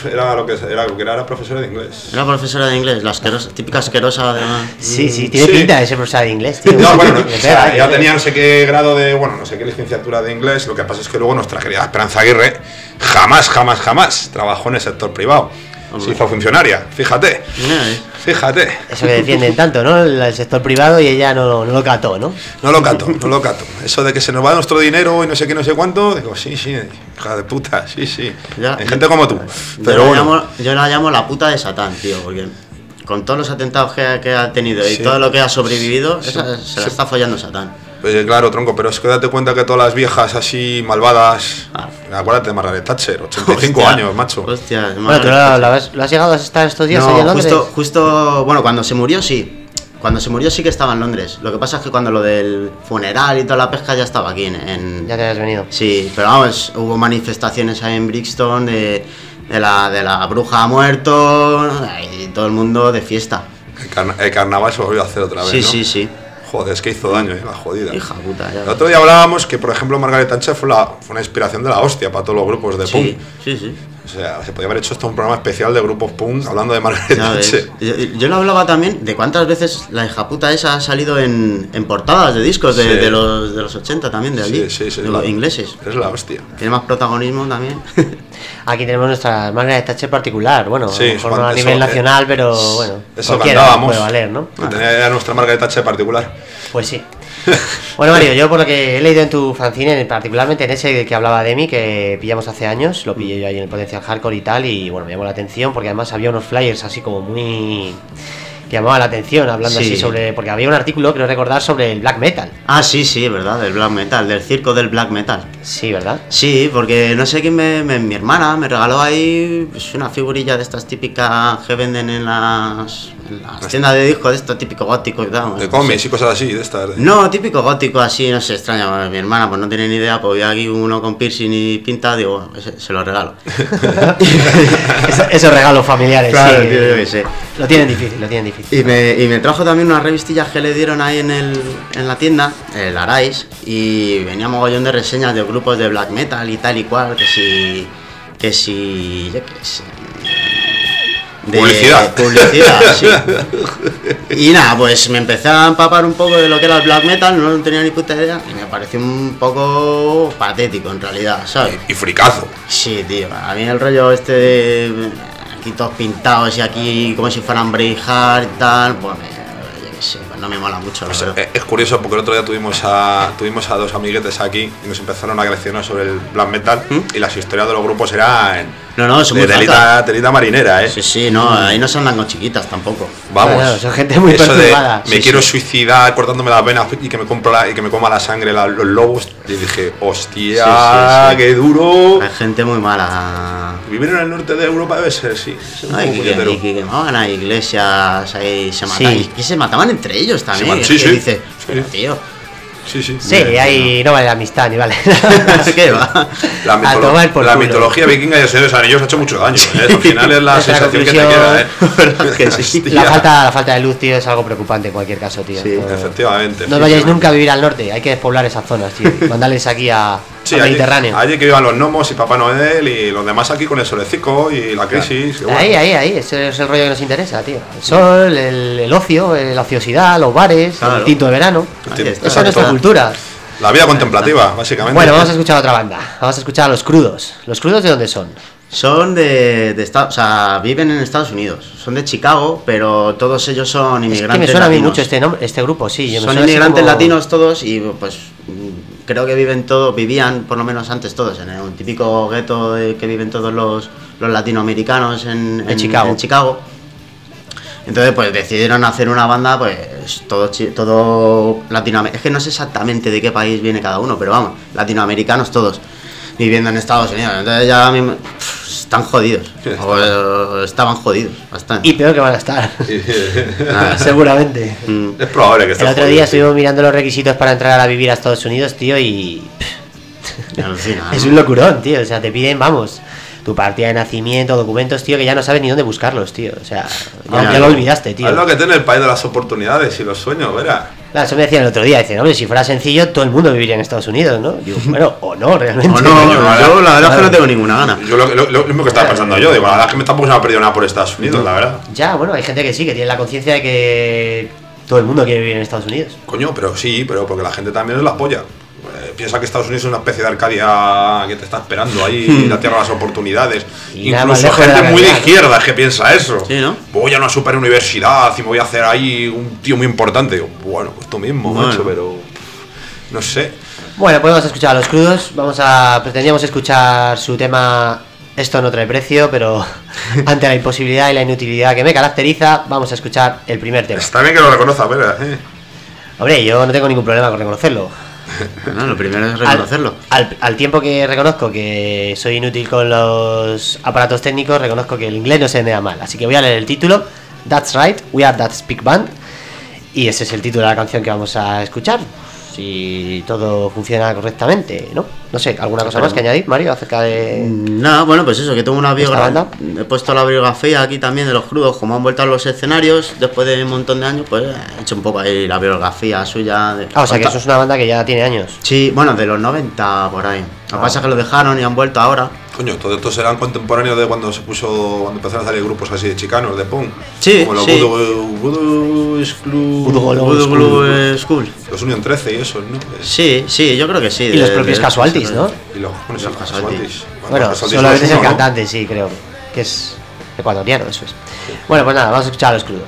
era profesora de inglés. Era profesora de inglés, la típica asquerosa de... Sí, tiene Sí. pinta de ser profesora de inglés, tío. No, bueno, Le o sea, pega, ya tío. tenía no sé qué grado de, no sé qué licenciatura de inglés. Lo que pasa es que luego nuestra querida Esperanza Aguirre jamás trabajó en el sector privado. Se hizo funcionaria, fíjate. Fíjate. Eso que defienden tanto, ¿no? El sector privado y ella no lo cató, ¿no? No lo cato. Eso de que se nos va nuestro dinero y no sé qué, no sé cuánto, digo, sí, hija de puta, sí. Ya. Hay gente como tú. Yo Pero la bueno, llamo la puta de Satán, tío, porque con todos los atentados que ha tenido y Sí. todo lo que ha sobrevivido, Sí. esa se la está follando Satán. claro, tronco, pero es que date cuenta que todas las viejas así malvadas, Ah. acuérdate de Margaret Thatcher, 85 Hostia, años, macho. Hostia, Bueno, ¿tú lo has llegado a estar estos días allí en no, Londres? justo, bueno, cuando se murió sí. Cuando se murió sí que estaba en Londres. Lo que pasa es que cuando lo del funeral y toda la pesca ya estaba aquí Ya te has venido. Sí, pero vamos, hubo manifestaciones ahí en Brixton de la bruja ha muerto y todo el mundo de fiesta. El carnaval se volvió a hacer otra vez, Sí, ¿no? sí. Joder, es que hizo daño, la jodida. Hija puta, El ya. otro día hablábamos que, por ejemplo, Margaret Thatcher fue una inspiración de la hostia para todos los grupos de punk. Sí. O sea, se podía haber hecho esto un programa especial de grupos punk hablando de Margaret Ya ves. Thatcher. Yo lo hablaba también de cuántas veces la hija puta esa ha salido en portadas de discos Sí. de los 80 también, de allí, Sí, de los ingleses. Es la hostia. Tiene más protagonismo también. Aquí tenemos nuestra Margaret Thatcher particular. Bueno, Sí, a lo mejor no a eso- nivel nacional, pero bueno, Eso cualquiera cantábamos. puede valer, ¿no? Tenía nuestra Margaret Thatcher particular. Pues sí. Bueno, Mario, yo por lo que he leído en tu fanzine, particularmente en ese que hablaba de mí, que pillamos hace años, lo pillé yo ahí en el Potencial Hardcore y tal, y bueno, me llamó la atención porque además había unos flyers así como muy... que llamaban la atención, hablando Sí. así sobre... porque había un artículo, creo recordar, sobre el black metal. Ah, sí, verdad, del black metal, del circo del black metal. Sí, ¿verdad? Sí, porque no sé quién mi hermana me regaló ahí pues, una figurilla de estas típicas que venden en las tiendas de discos, de esto típico gótico y tal. De no cómics sé. y cosas así, de estas. No, típico gótico así, no sé, extraño. Mi hermana pues no tiene ni idea, pues vi aquí uno con piercing y pinta, digo, bueno, se lo regalo. Esos regalos familiares, Claro, sí. tío, yo qué sé. Lo tienen difícil. Y me trajo también unas revistillas que le dieron ahí en la tienda, el Arais, y venía mogollón de reseñas de grupos de black metal y tal y cual, que si, yo qué sé. Publicidad. Publicidad, sí. Y nada, pues me empecé a empapar un poco de lo que era el black metal, no tenía ni puta idea, y me pareció un poco patético en realidad, ¿sabes? Y fricazo. Sí, tío, a mí el rollo este de aquí todos pintados y aquí como si fueran Braveheart y tal, pues yo qué sé, pues no me mola mucho, la Pues, verdad. es curioso porque el otro día tuvimos a dos amiguetes aquí y nos empezaron a leccionar sobre el black metal y las historias de los grupos eran No, son de muy faltas. telita marinera, Sí, no, ahí no se andan con chiquitas tampoco. Vamos. Claro, son gente muy Eso de perturbada. me Sí, quiero sí. suicidar cortándome las venas y que me coma la sangre los lobos. Y dije, hostia, Sí. qué duro. Hay gente muy mala. Vivir en el norte de Europa debe ser, sí. Es un Ay, poco puñetero. y que quemaban a iglesias, ahí se mataban. Sí. Y se mataban entre ellos también. Sí, que sí. dice, Sí. pero tío, Sí, sí. Sí, ahí no vale la amistad ni vale. ¿qué va? La, A tomar por la culo. mitología vikinga y el Señor de los Anillos ha hecho mucho daño. Al final es la Nuestra sensación que te conclusión- queda, ¿Verdad que sí? Hostia. La falta de luz, tío, es algo preocupante en cualquier caso, tío. Sí, No- Efectivamente. No vayáis nunca a vivir al norte, hay que despoblar esas zonas, tío. Mandarles aquí al allí, Mediterráneo. allí que vivan los gnomos y Papá Noel y los demás aquí con el solecito y la crisis. que bueno. Ahí, ese es el rollo que nos interesa, tío. El sol, el ocio, la ociosidad, los bares, Claro. el tinto de verano. Ahí está. Esa es nuestra cultura. La vida contemplativa, básicamente. Bueno, vamos a escuchar a otra banda. Vamos a escuchar a Los Crudos. ¿Los Crudos de dónde son? Son de Estados, o sea, viven en Estados Unidos. Son de Chicago, pero todos ellos son Es inmigrantes que me suena a mí latinos. mucho este nombre, este grupo, sí. me Son suena así inmigrantes como- latinos todos y pues creo que vivían por lo menos antes todos en un típico gueto que viven todos los latinoamericanos en Chicago. en Chicago. Entonces pues decidieron hacer una banda pues todo latinoamericano. Es que no sé exactamente de qué país viene cada uno, pero vamos, latinoamericanos todos, viviendo en Estados Unidos. Entonces ya mismo están jodidos, o estaban jodidos bastante. Y peor que van a estar. Seguramente. Es probable que El otro día estuvimos mirando los requisitos para entrar a vivir a Estados Unidos, tío, y... Alucina, es ¿no? un locurón, tío. O sea, te piden, vamos, tu partida de nacimiento, documentos, tío, que ya no sabes ni dónde buscarlos, tío. O sea, ya lo olvidaste, tío. Es lo que tiene el país de las oportunidades y los sueños, verá. Claro, eso me decían el otro día, dicen, hombre, si fuera sencillo, todo el mundo viviría en Estados Unidos, ¿no? Digo, bueno, o no, realmente. O no, yo la verdad es que no tengo ninguna gana. Yo lo mismo que estaba pensando yo, digo, la verdad es que tampoco se me ha perdido nada por Estados Unidos, la verdad. Ya, bueno, hay gente que sí, que tiene la conciencia de que todo el mundo quiere vivir en Estados Unidos. Coño, pero sí, pero porque la gente también es la polla. Piensa que Estados Unidos es una especie de Arcadia que te está esperando ahí, la tierra de las oportunidades. Y nada más Incluso lejos de gente la muy de realidad, izquierda es que piensa eso. Sí, ¿no? Voy a una super universidad y me voy a hacer ahí un tío muy importante. Digo, bueno, pues tú mismo, Bueno. macho, pero no sé. Bueno, pues vamos a escuchar a Los Crudos. Pretendíamos escuchar su tema Esto no trae precio, pero ante la imposibilidad y la inutilidad que me caracteriza, vamos a escuchar el primer tema. Está bien que lo reconozca, ¿verdad? Hombre, yo no tengo ningún problema con reconocerlo. No, lo primero es reconocerlo. Al tiempo que reconozco que soy inútil con los aparatos técnicos, reconozco que el inglés no se me da mal. Así que voy a leer el título. That's right, we are that speak band. Y ese es el título de la canción que vamos a escuchar. Si todo funciona correctamente, ¿no? No sé, ¿alguna cosa más que añadir, Mario, acerca de...? Nada, bueno, pues eso, que tengo una ¿Esta biografía. banda? He puesto la biografía aquí también de Los Crudos, como han vuelto a los escenarios después de un montón de años, pues he hecho un poco ahí la biografía suya. O sea que eso es una banda que ya tiene años. Sí, bueno, de los 90 por ahí. Lo que pasa es que lo dejaron y han vuelto ahora. Coño, todos estos eran contemporáneos de cuando cuando empezaron a salir grupos así de chicanos, de punk. Sí, como los sí. Voodoo Voodoo School. Los Union 13 y eso, ¿no? Sí, yo creo que sí. Y los propios Casualties, ¿no? Y los Casualties. Bueno, los Casualties solamente es el uno, ¿no? cantante, sí, creo. Que es ecuatoriano, eso es. Bueno, pues nada, vamos a escuchar a Los Crudos.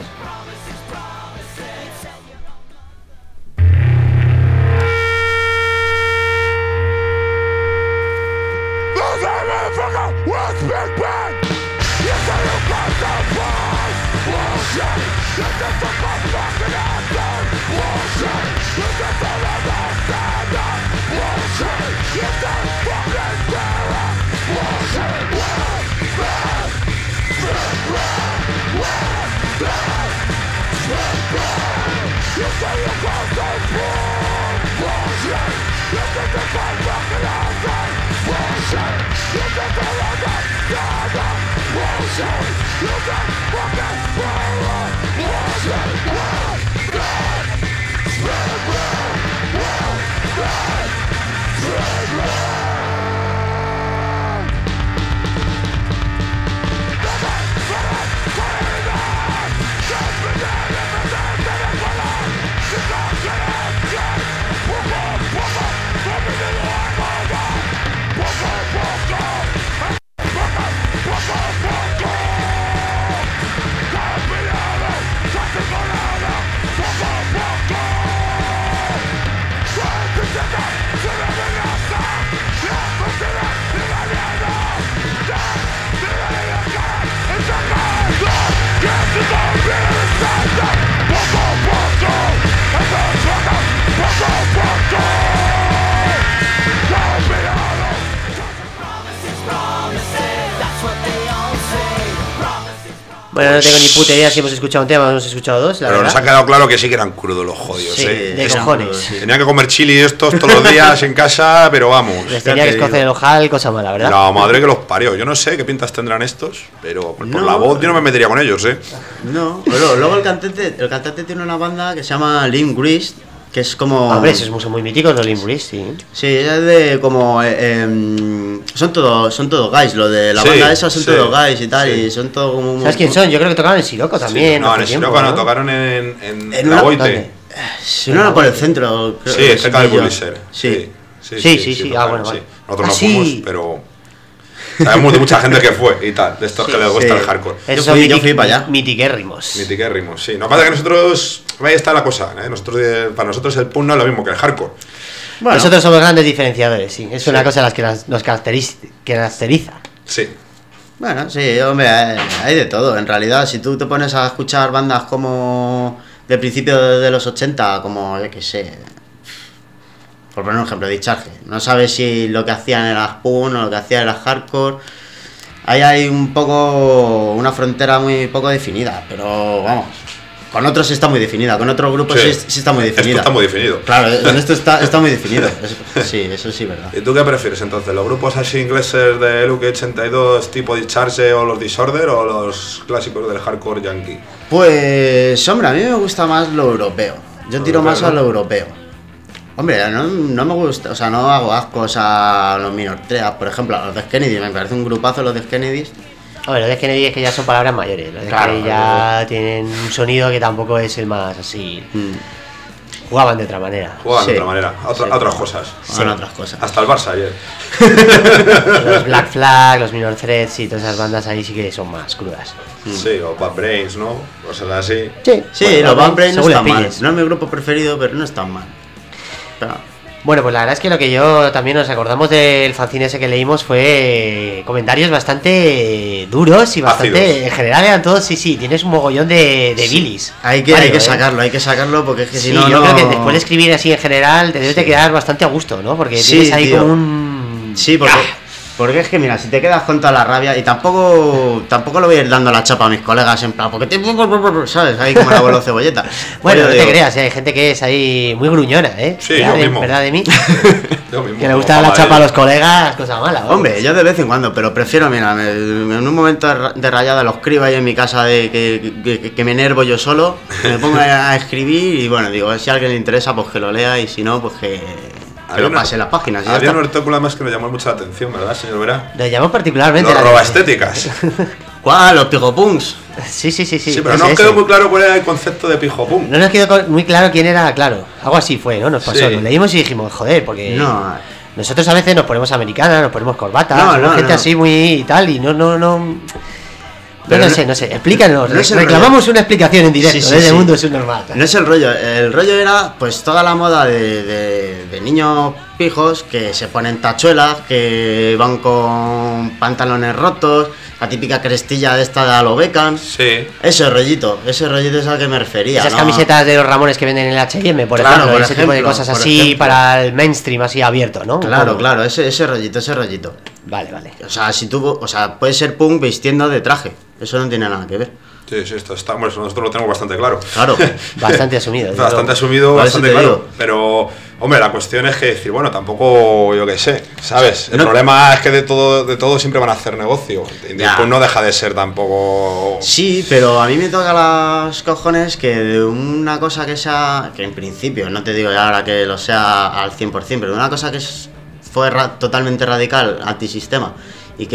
Bueno, no tengo ni puta idea si hemos escuchado un tema o hemos escuchado dos, la Pero verdad. nos ha quedado claro que sí que eran crudos los jodidos, Sí, de Eran cojones. crudos, sí. Tenían que comer chili estos todos los días en casa, pero vamos. Les tenía que escocer el ojal, cosa mala, ¿verdad? La madre que los parió. Yo no sé qué pintas tendrán estos, pero por No. la voz yo no me metería con ellos, No, pero luego el cantante tiene una banda que se llama Limp Grease, que es como... Hombre, esos son muy míticos los Limp Bizkit, sí. Sí, es de como... son todo guys, lo de la Sí, banda esa son sí, todo guys y tal, sí. y son todo como... ¿Sabes quién son? Yo creo que tocaron en Siroco también. No, hace en tiempo, Siroco no, ¿no? tocaron en En la una- Boite. ¿dónde? Si no era por el centro, creo Sí, que cerca del pillo. Publisher. Sí. Sí, tocaron, bueno, vale. Nosotros Ah, no sí. fuimos, pero sabemos de mucha gente que fue y tal, de estos que les gusta sí. el hardcore. Esos Yo son fui para allá. mitiquérrimos. Mitiquérrimos, sí. No pasa que nosotros, ahí está la cosa, nosotros, para nosotros el punk no es lo mismo que el hardcore. Bueno, Nosotros somos grandes diferenciadores, sí. Es una cosa de las que nos caracteriza. Sí. Bueno, sí, hombre, hay de todo. En realidad, si tú te pones a escuchar bandas como de principios de los 80, como, yo qué sé, por poner un ejemplo, Discharge, no sabes si lo que hacían era punk o lo que hacían era hardcore. Ahí hay un poco una frontera muy poco definida, pero vamos, con otros está muy definida, con otros grupos sí está muy definida. Esto está muy definido. Claro, en esto está muy definido. Sí, eso sí, verdad. ¿Y tú qué prefieres entonces? ¿Los grupos así ingleses de Luke 82 tipo Discharge o los Disorder o los clásicos del hardcore yankee? Pues, hombre, a mí me gusta más lo europeo. Yo tiro más a lo europeo. Hombre, no me gusta, o sea, no hago ascos a los Minor Threat, por ejemplo, a los Dead Kennedys, me parece un grupazo los Dead Kennedys. Hombre, los Dead Kennedys es que ya son palabras mayores, los Dead Kennedys ya tienen un sonido que tampoco es el más así. Jugaban de otra manera. Jugaban de otra manera, otras cosas. Son otras cosas. Hasta el Barça ayer. Los Black Flag, los Minor Threat y todas esas bandas ahí sí que son más crudas. Sí, o Bad Brains, ¿no? Cosas así. Sí, bueno, los Bad Brains no están mal. No es mi grupo preferido, pero no están mal. Bueno, pues la verdad es que lo que yo también nos acordamos del fanzine ese que leímos fue comentarios bastante duros y bastante ácidos. En general eran todos, sí, tienes un mogollón de bilis. Hay que sacarlo porque es que si no... Yo creo que después de escribir así en general te debes de quedar bastante a gusto, ¿no? Porque tienes ahí como un... Sí, porque es que mira, si te quedas con toda la rabia y tampoco lo voy a ir dando la chapa a mis colegas en plan, porque ¿sabes? Ahí como la abuelo cebolleta. Bueno, no te creas, hay gente que es ahí muy gruñona, ¿eh? Sí, yo mismo. ¿Verdad de mí? Yo mismo. Que le gusta la chapa a los colegas, cosa mala. Hombre, yo de vez en cuando, pero prefiero, mira, en un momento de rayada lo escribo ahí en mi casa de que me enervo yo solo, me pongo a escribir y bueno, digo, si a alguien le interesa, pues que lo lea y si no, pues que lo pase las páginas. Había un artículo más que nos llamó mucho la atención, ¿verdad, señor Vera? Nos llamó particularmente los robaestéticas. ¿Cuál? Los pijopunks. Sí. Sí, pero no nos quedó muy claro cuál era el concepto de pijopunk. No nos quedó muy claro quién era, claro. Algo así fue, ¿no? Nos pasó. Lo leímos y dijimos, joder, porque nosotros a veces nos ponemos americanas, nos ponemos corbatas, gente así muy y tal, y no. Pero no sé, explícanos, reclamamos una explicación en directo, desde el mundo subnormal. No es el rollo era pues toda la moda de niños pijos que se ponen tachuelas, que van con pantalones rotos, la típica crestilla de esta de a lo Beckham. Sí. Ese rollito es al que me refería. Esas camisetas de los Ramones que venden en el H&M, por ejemplo, ese tipo de cosas así para el mainstream así abierto, ¿no? Claro, ese rollito. Vale. O sea, puede ser punk vistiendo de traje. Eso no tiene nada que ver. Sí, esto está, bueno, nosotros lo tenemos bastante claro. Claro. Bastante asumido. Bastante claro. Pero, hombre, la cuestión es que decir, bueno, tampoco, yo qué sé, ¿sabes? El problema es que de todo siempre van a hacer negocio. Y después no deja de ser tampoco... Sí, pero a mí me toca los cojones que de una cosa que sea, que en principio, no te digo ya ahora que lo sea al 100%, pero de una cosa que fue totalmente radical, antisistema, y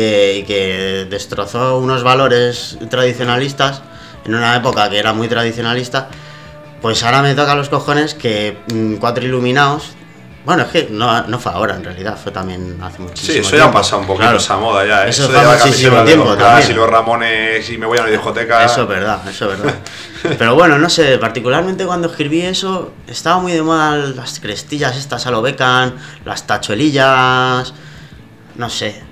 que destrozó unos valores tradicionalistas en una época que era muy tradicionalista, pues ahora me toca los cojones que 4 iluminados, bueno, es que no fue ahora en realidad, fue también hace muchísimo tiempo. Sí, eso ya ha pasado un poquito esa moda ya, eso fue muchísimo tiempo también. Y los Ramones y me voy a una discoteca. Eso es verdad. Pero bueno, no sé, particularmente cuando escribí eso, estaba muy de moda las crestillas estas a lo Beckham, las tachuelillas, no sé.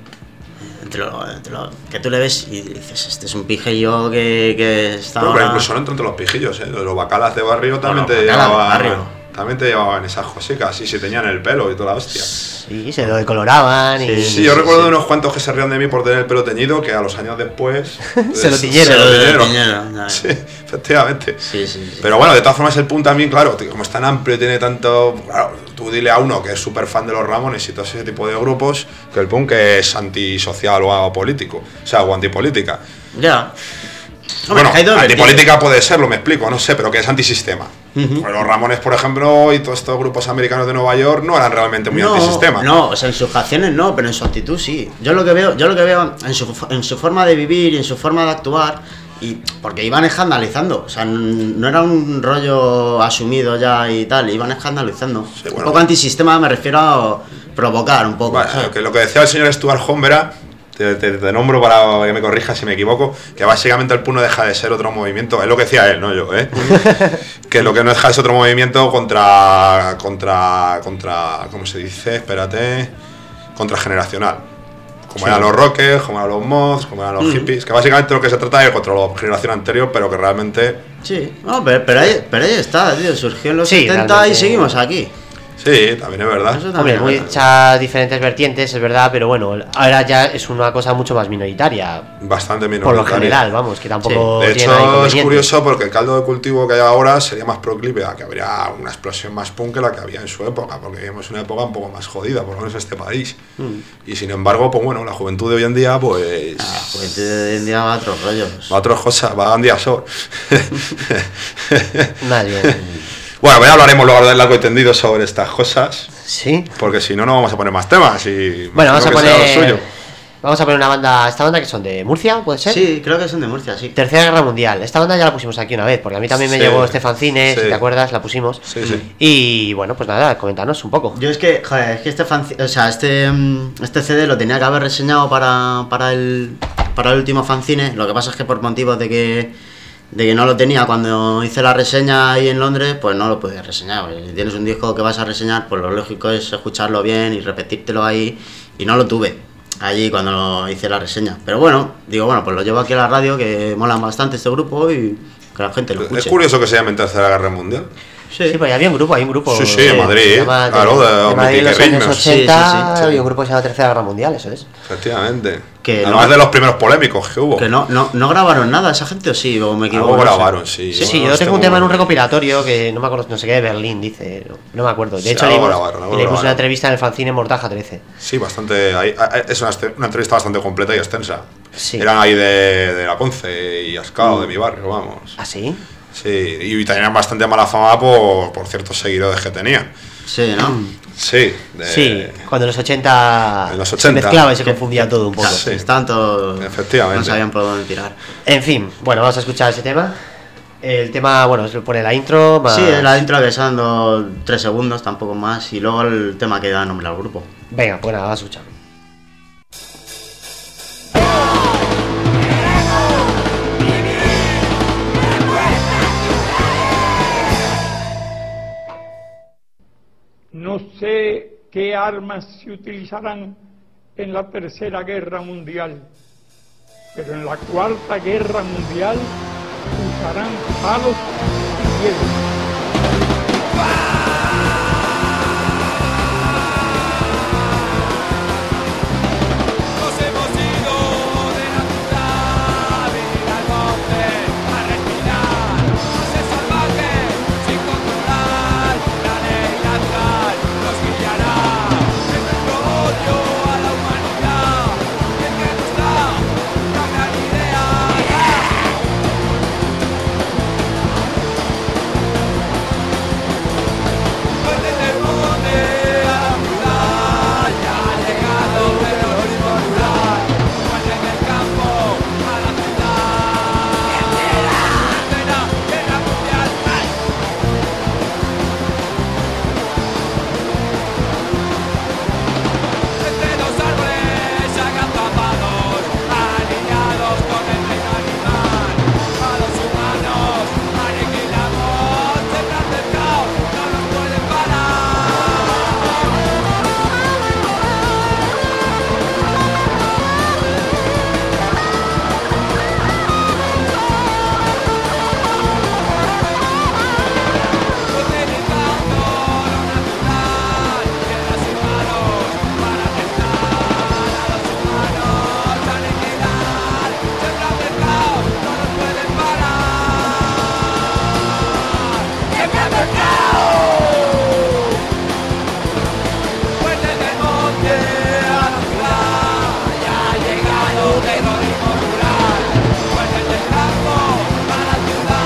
Que tú le ves y dices, este es un pijillo que está. Pero incluso no entre los pijillos, los bacalas de barrio también te llevaban esas cosicas y se teñían el pelo y toda la hostia. Sí, se lo decoloraban. Sí, yo recuerdo de unos cuantos que se rían de mí por tener el pelo teñido, que a los años después se lo tiñeron. Sí, efectivamente. Sí. Pero bueno, de todas formas el punk también, claro, como es tan amplio y tiene tanto... Claro, tú dile a uno que es súper fan de los Ramones y todo ese tipo de grupos, que el punk es antisocial o político, o sea, o antipolítica. Ya. Bueno, antipolítica puede serlo, me explico, no sé, pero que es antisistema. Los Ramones, por ejemplo, y todos estos grupos americanos de Nueva York no eran realmente muy antisistema. No, o sea, en sus canciones no, pero en su actitud sí. Yo lo que veo en su forma de vivir y en su forma de actuar, y porque iban escandalizando, o sea, no era un rollo asumido ya y tal, iban escandalizando. Sí, bueno, un poco antisistema, me refiero a provocar un poco. Bueno, que lo que decía el señor Stuart Hombera, te nombro para que me corrijas si me equivoco, que básicamente el punk no deja de ser otro movimiento, es lo que decía él, no yo, que lo que no deja de ser otro movimiento contra ¿cómo se dice? Espérate, contrageneracional. Como eran los rockers, como eran los mods, como eran los hippies, que básicamente lo que se trata es contra la generación anterior, pero que realmente... Sí, no, pero ahí está, tío, surgió en los Sí, 70 y realmente. seguimos aquí. Sí, también es verdad. Eso Hombre, también es verdad. muchas diferentes vertientes, es verdad, pero bueno, ahora ya es una cosa mucho más minoritaria. Bastante Por lo minoritaria. general, vamos, que tampoco De tiene hecho, nada es inconveniente. curioso porque el caldo de cultivo que hay ahora sería más proclive a que habría una explosión más punk que la que había en su época, porque vivimos una época un poco más jodida, por lo menos en este país. Y sin embargo, pues bueno, la juventud de hoy en día, pues... Pues hoy en día va a otros rollos. va a otras cosas, va a Andy Asor. Más bien. Bueno, ya hablaremos luego de largo y tendido sobre estas cosas, Sí. porque si no, no vamos a poner más temas. Y Bueno, vamos a creo que sea lo poner. suyo. Vamos a poner una banda. Esta banda que son de Murcia, ¿puede ser? Sí, creo que son de Murcia, sí. Tercera Guerra Mundial. Esta banda ya la pusimos aquí una vez, porque a mí también me Sí. llegó este fanzine, Sí. si te acuerdas, la pusimos. Sí, sí. Y bueno, pues nada, coméntanos un poco. Yo es que, joder, es que este CD lo tenía que haber reseñado para el último fanzine. Lo que pasa es que por motivos de que no lo tenía cuando hice la reseña ahí en Londres, pues no lo pude reseñar. Si tienes un disco que vas a reseñar, pues lo lógico es escucharlo bien y repetírtelo ahí, y no lo tuve allí cuando hice la reseña. Pero bueno, digo, bueno, pues lo llevo aquí a la radio, que molan bastante este grupo y que la gente lo escuche. Es curioso que se llame Tercera Guerra Mundial. Sí, pues hay un grupo. Sí, sí, en Madrid, se llama claro, de Madrid en los Mythic años Ritmos. 80, Sí, sí, sí. había un grupo que se llama Tercera Guerra Mundial, eso es. Efectivamente. Que Además no- de los primeros polémicos que hubo. Que no grabaron nada esa gente, o sí, o me equivoco. Algo no sé. grabaron, sí. Sí, Bueno, yo tengo un este tema en un muy- recopilatorio que no me acuerdo, no sé qué, de Berlín, dice, no me acuerdo. De Sí, hecho, algo leímos grabaron, algo una grabaron. entrevista en el fanzine Mortaja 13. Sí, bastante. Es una entrevista bastante completa y extensa. Sí. Eran ahí de la Conce y Ascao, de mi barrio, vamos. ¿Ah, sí? Sí, y tenían bastante mala fama por ciertos seguidores que tenían. Sí, ¿no? Sí, Sí, cuando en los 80, En los se 80. mezclaba y se confundía todo un poco. Sí. Estaban todos. Efectivamente. No sabían por dónde tirar. En fin, bueno, vamos a escuchar ese tema. El tema, bueno, se pone la intro. Más... Sí, es la intro que son dando 3 segundos, tampoco más, y luego el tema que da nombre al grupo. Venga, pues nada, vamos a escuchar. No sé qué armas se utilizarán en la Tercera Guerra Mundial, pero en la Cuarta Guerra Mundial usarán palos y piedras. Nos hemos ido de la ciudad y al monte a respirar. Nos es salvaje sin controlar. La ley natural nos guiará. Es nuestro odio a la humanidad. Y el que nos da una gran idea. Fuerte del monte a la ciudad. Ya ha llegado el terrorismo rural. Fuerte del campo a la ciudad. Tercera Guerra Mundial. Entre los árboles agazapados, alineados con el reino animal. A los humanos aniquilamos, sembrando el caos, no nos pueden utilizando lo natural, piedras y palos para tentar a los humanos, aniquilar, sembrando el caos, no nos pueden parar. ¡Sembrando el caos! Fuerte del monte a la ciudad, ya ha llegado terrorismo rural. Fuerte del campo a la ciudad.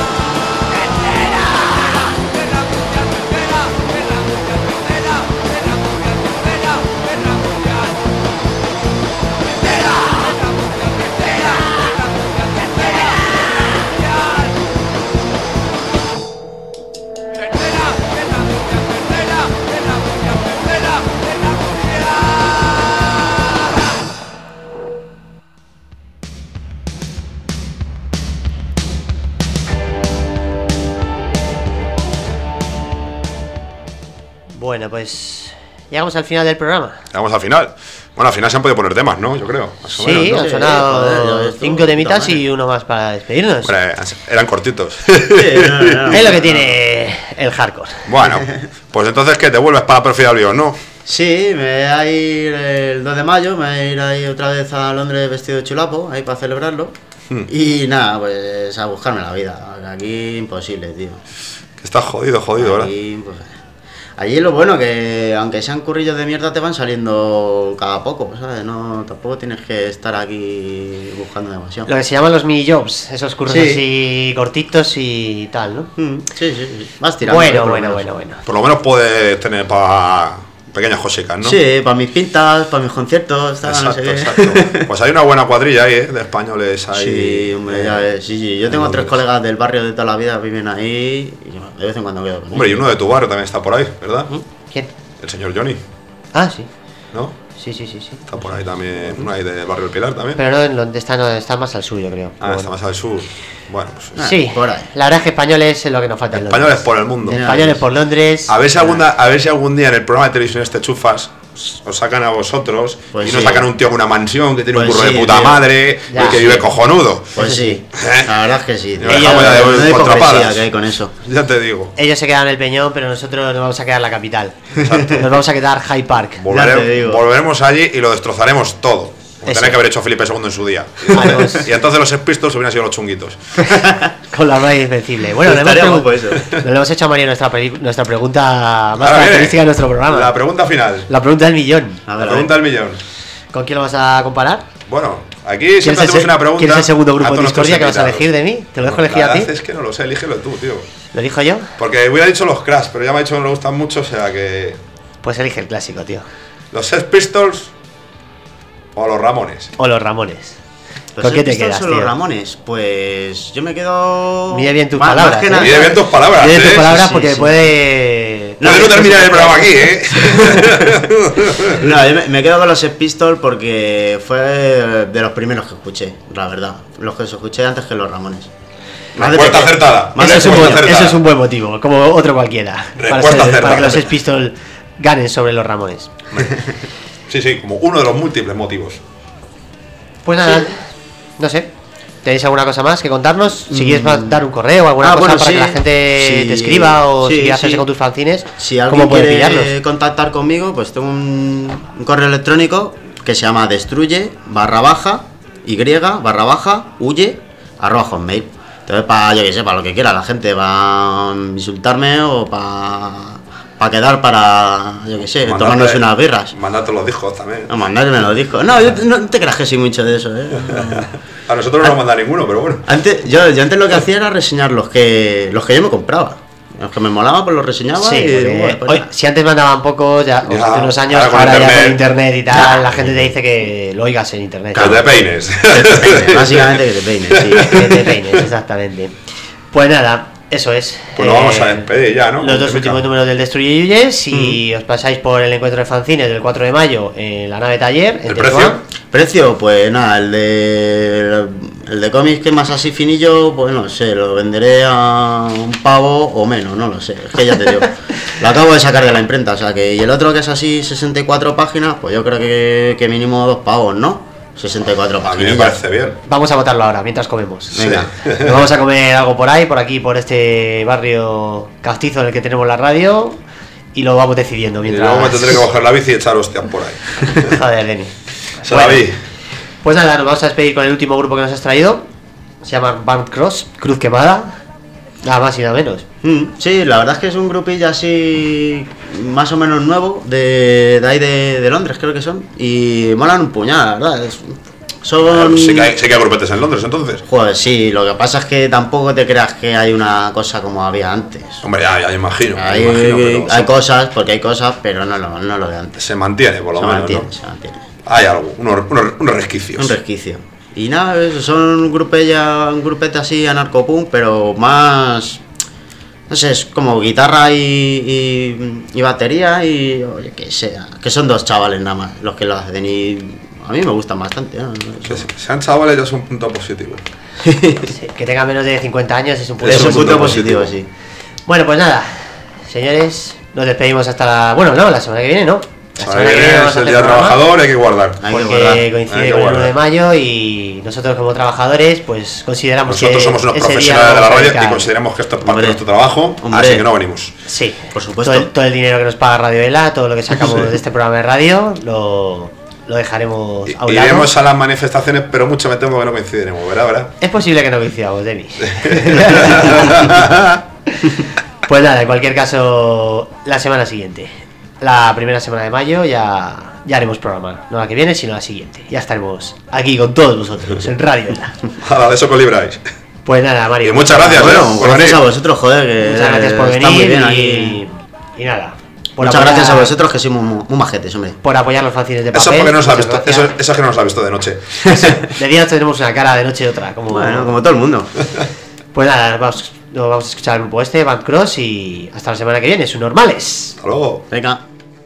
Guerra mundial, tercera, guerra mundial, tercera, guerra mundial, tercera, guerra mundial. Tercera, guerra mundial, tercera, guerra mundial, tercera, guerra mundial. Tercera, guerra mundial, tercera, guerra mundial, tercera, guerra mundial. Bueno, pues Llegamos al final del programa. Llegamos al final. Bueno, al final se han podido poner temas, ¿no? Yo creo. Más o Sí, menos, ¿no? han sonado joder, esto, 5 temitas puta madre. y uno más para despedirnos. Hombre, eran cortitos. Es lo que tiene el hardcore. Bueno, pues entonces, ¿qué? ¿Te vuelves para Perfil Albion, no? Sí, me voy a ir el 2 de mayo, me voy a ir ahí otra vez a Londres vestido de chulapo, ahí para celebrarlo. Y nada, pues a buscarme la vida. Aquí imposible, tío. Que estás jodido, ¿verdad? Aquí, pues, allí lo bueno que aunque sean currillos de mierda te van saliendo cada poco, ¿sabes? No, tampoco tienes que estar aquí buscando demasiado. Lo que se llaman los mini jobs, esos cursos Sí. así cortitos y tal, ¿no? Sí. Vas tirando. Bueno. por lo menos. Por lo menos puedes tener para pequeñas cosicas, ¿no? Sí, para mis pintas, para mis conciertos, tal, no sé qué. Exacto. Pues hay una buena cuadrilla ahí, de españoles ahí. Sí, hombre, ya ves, sí. Yo tengo en 3 Londres. colegas del barrio de toda la vida, viven ahí y bueno, de vez en cuando quedo con Hombre, y ellos. uno de tu barrio también está por ahí, ¿verdad? ¿Quién? El señor Johnny, Ah, sí. ¿no? Sí. Está por ahí también, uno ahí del barrio del Pilar también. Pero no en Londres, está más al sur, yo creo. Ah, está más al sur. Bueno, pues Sí, por ahí. la verdad es que españoles es lo que nos falta en Londres. españoles por el mundo. Ya. Españoles por Londres. A ver si algún día en el programa de televisión este chufas os sacan a vosotros Pues y nos sí. sacan un tío con una mansión que tiene un Pues curro de sí, puta tío. madre Ya. y que vive cojonudo. Pues sí, la verdad es que sí. Yo dejamos ya de No hay contrapadas. hipocresía que hay con eso. Ya te digo. Ellos se quedan en el Peñón, pero nosotros nos vamos a quedar en la capital. Nos vamos a quedar Hyde Park. te digo. Volveremos allí y lo destrozaremos todo. Como Eso. tenía que haber hecho Felipe II en su día. Vamos. Y entonces los Sex Pistols hubieran sido los chunguitos. Con la raíz invencible. Bueno, le hemos, Estaría guapo eso. le hemos hecho a Mario nuestra pregunta más Ahora viene característica de nuestro programa. La pregunta final. La pregunta del millón. A La ver, pregunta del millón. ¿Con quién lo vas a comparar? Bueno, aquí ¿Quién siempre es hacemos una pregunta. ¿Quién es el segundo a grupo de todos nuestros discordia que vas a invitados. elegir de mí? ¿Te lo dejo elegir La a ti? verdad es que no lo sé, elígelo tú, tío. ¿Lo dijo yo? Porque hubiera dicho los Crash, pero ya me ha dicho que no le gustan mucho, o sea que. Pues elige el clásico, tío. ¿Los Sex Pistols o los Ramones? O los Ramones. ¿Los ¿Con qué te Sex Pistols quedas, o los tío? Ramones? Pues yo me quedo. Mide bien tus más palabras, que nada- Mide bien tus palabras. Mide tus ¿eh? palabras sí, porque sí. puede... No, no terminar el programa aquí, ¿eh? No, yo me quedo con los Sex Pistols porque fue de los primeros que escuché, la verdad. Los que escuché antes que los Ramones. Más de Respuesta pequeño. acertada. Más Eso de es, un Respuesta buen, acertada. eso es un buen motivo, como otro cualquiera. Respuesta Para acertada. que los Sex Pistols ganen sobre los Ramones. Sí, sí, como uno de los múltiples motivos. Pues nada, no sé. ¿Tenéis alguna cosa más que contarnos? Si quieres dar un correo o alguna Ah, cosa bueno, para sí. que la gente Sí, te escriba o sí, si quieres hacerse sí. con tus fanzines, Si alguien ¿cómo puede quiere pillarlos? contactar conmigo, pues tengo un correo electrónico que se llama destruye_y_huye@hotmail. Entonces, para, yo que sé, para lo que quiera la gente, va a insultarme o para quedar para, yo que sé, tomarnos unas birras. Mandarte los discos también. No, mandarme los discos. No, yo no te creas que soy mucho de eso, A nosotros no nos manda ninguno, pero bueno. yo antes lo que hacía era reseñar los que yo me compraba. Los que me molaban, pues los reseñaba Sí, y porque bueno, pues hoy- nada. si antes mandaban pocos, ya, o Ya, hace unos años, ahora con ahora ya internet. con internet y tal, la gente te dice que lo oigas en internet. Que te peines. Básicamente que te peines, sí. Que te peines, exactamente. Pues nada, eso es. Pues nos vamos a despedir ya, ¿no? Los dos Venga. últimos números del Destruye y Huye. Si os pasáis por el encuentro de fanzines del 4 de mayo en la nave taller, en ¿El Tetuán, precio? Precio, pues nada, el de cómics que es más así finillo, pues no sé, lo venderé a un pavo o menos, no lo sé, es que ya te digo. Lo acabo de sacar de la imprenta, o sea que, y el otro que es así 64 páginas, pues yo creo que mínimo 2 pavos, ¿no? 64 A mí me páginas. parece bien. vamos a votarlo ahora, mientras comemos. Venga. Nos vamos a comer algo por ahí, por aquí, por este barrio castizo en el que tenemos la radio. Y lo vamos decidiendo Y mientras. luego me tendré que coger la bici y echar hostias por ahí. Joder, Denny. Se la vi. Pues nada, nos vamos a despedir con el último grupo que nos has traído. Se llama Band Cross, Cruz Quemada. Nada más y nada menos. Sí, la verdad es que es un grupillo así más o menos nuevo de ahí de Londres, creo que son. Y molan un puñado, la verdad. Son... Sí que hay grupetes en Londres, entonces. Joder, sí, lo que pasa es que tampoco te creas que hay una cosa como había antes. Hombre, ya imagino. Hay, pero hay cosas, porque hay cosas, pero no lo de antes. se mantiene, por lo Se menos. mantiene, ¿no? se mantiene. Hay algo, unos resquicios. Un resquicio. Y nada, eso, son un grupete así anarcopunk, pero más... No sé, es como guitarra y batería y oye, que sea. Que son 2 chavales nada más los que lo hacen y a mí me gustan bastante, ¿no? Que sean chavales ya es un punto positivo. Sí, que tenga menos de 50 años es un punto Es un punto positivo. positivo, sí. Bueno, pues nada, señores, nos despedimos hasta la... Bueno, no, la semana que viene no. semana que viene vamos es a el hacer día programa, trabajador, hay que guardar. Hay que porque guardar. Hay coincide que con el 1 de guardar. mayo y nosotros como trabajadores pues consideramos Nosotros que somos unos ese día profesionales de la vamos a radio y dedicar- consideramos que esto es parte Hombre. de nuestro trabajo, Hombre. así que no venimos. Sí, Por supuesto. todo el dinero que nos paga Radio Ela, todo lo que sacamos de este programa de radio, lo dejaremos a un lado. Iremos a las manifestaciones, pero mucho me temo que no coincidiremos, ¿verdad? Es posible que no coincidamos, Denis. Pues nada, en cualquier caso, la semana siguiente, la primera semana de mayo, ya haremos programa. No la que viene, sino la siguiente. Ya estaremos aquí con todos vosotros, en Radio Ela. Nada, de eso que libráis. Pues nada, Mario. Y muchas gracias, Bueno, por gracias venir. a vosotros, joder, que Muchas gracias por está muy venir bien aquí. y nada. por Muchas apoyar- gracias a vosotros, que sois muy majetes, hombre. Por apoyar los fanzines de papel. Eso porque no nos ha muchas visto, gracias. eso es que no nos ha visto de noche. De día tenemos una cara, de noche otra. Como... Bueno, como todo el mundo. Pues nada, nos vamos a escuchar al grupo este, Band Cross, y hasta la semana que viene, sus normales. Hasta luego. Venga.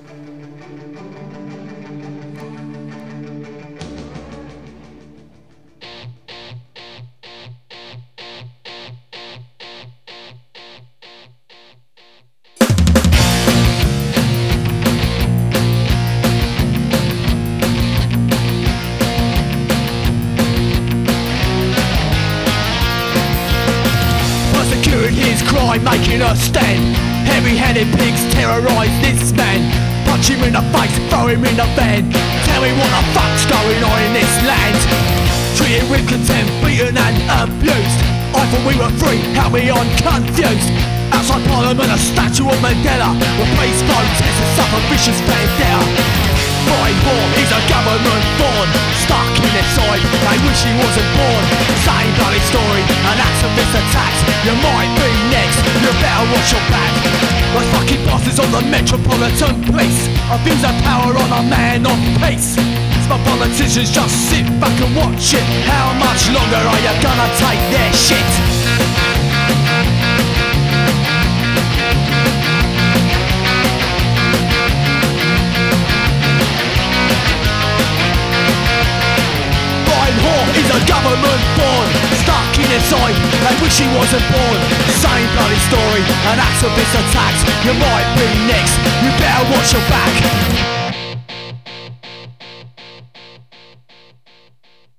Persecuting his crime, making a stand. Heavy-handed pigs terrorise this man. Punch him in the face, throw him in the van. Tell me what the fuck's going on in this land. Treated with contempt, beaten and abused. I thought we were free, how me I'm confused. Outside Parliament, a statue of Mandela. Replace protests and suffer vicious vendetta. By war, he's a government born. Stuck in their side, they wish he wasn't born. Same bloody story, an activist attacks. You might be next, you better watch your back. Those fucking bosses on the Metropolitan Police abuse their power on a man of peace. My politicians just sit back and watch it. How much longer are you gonna take their shit? He's a government born, stuck in inside, they wish he wasn't born. Same bloody story, an activist attacks. You might be next, you better watch your back.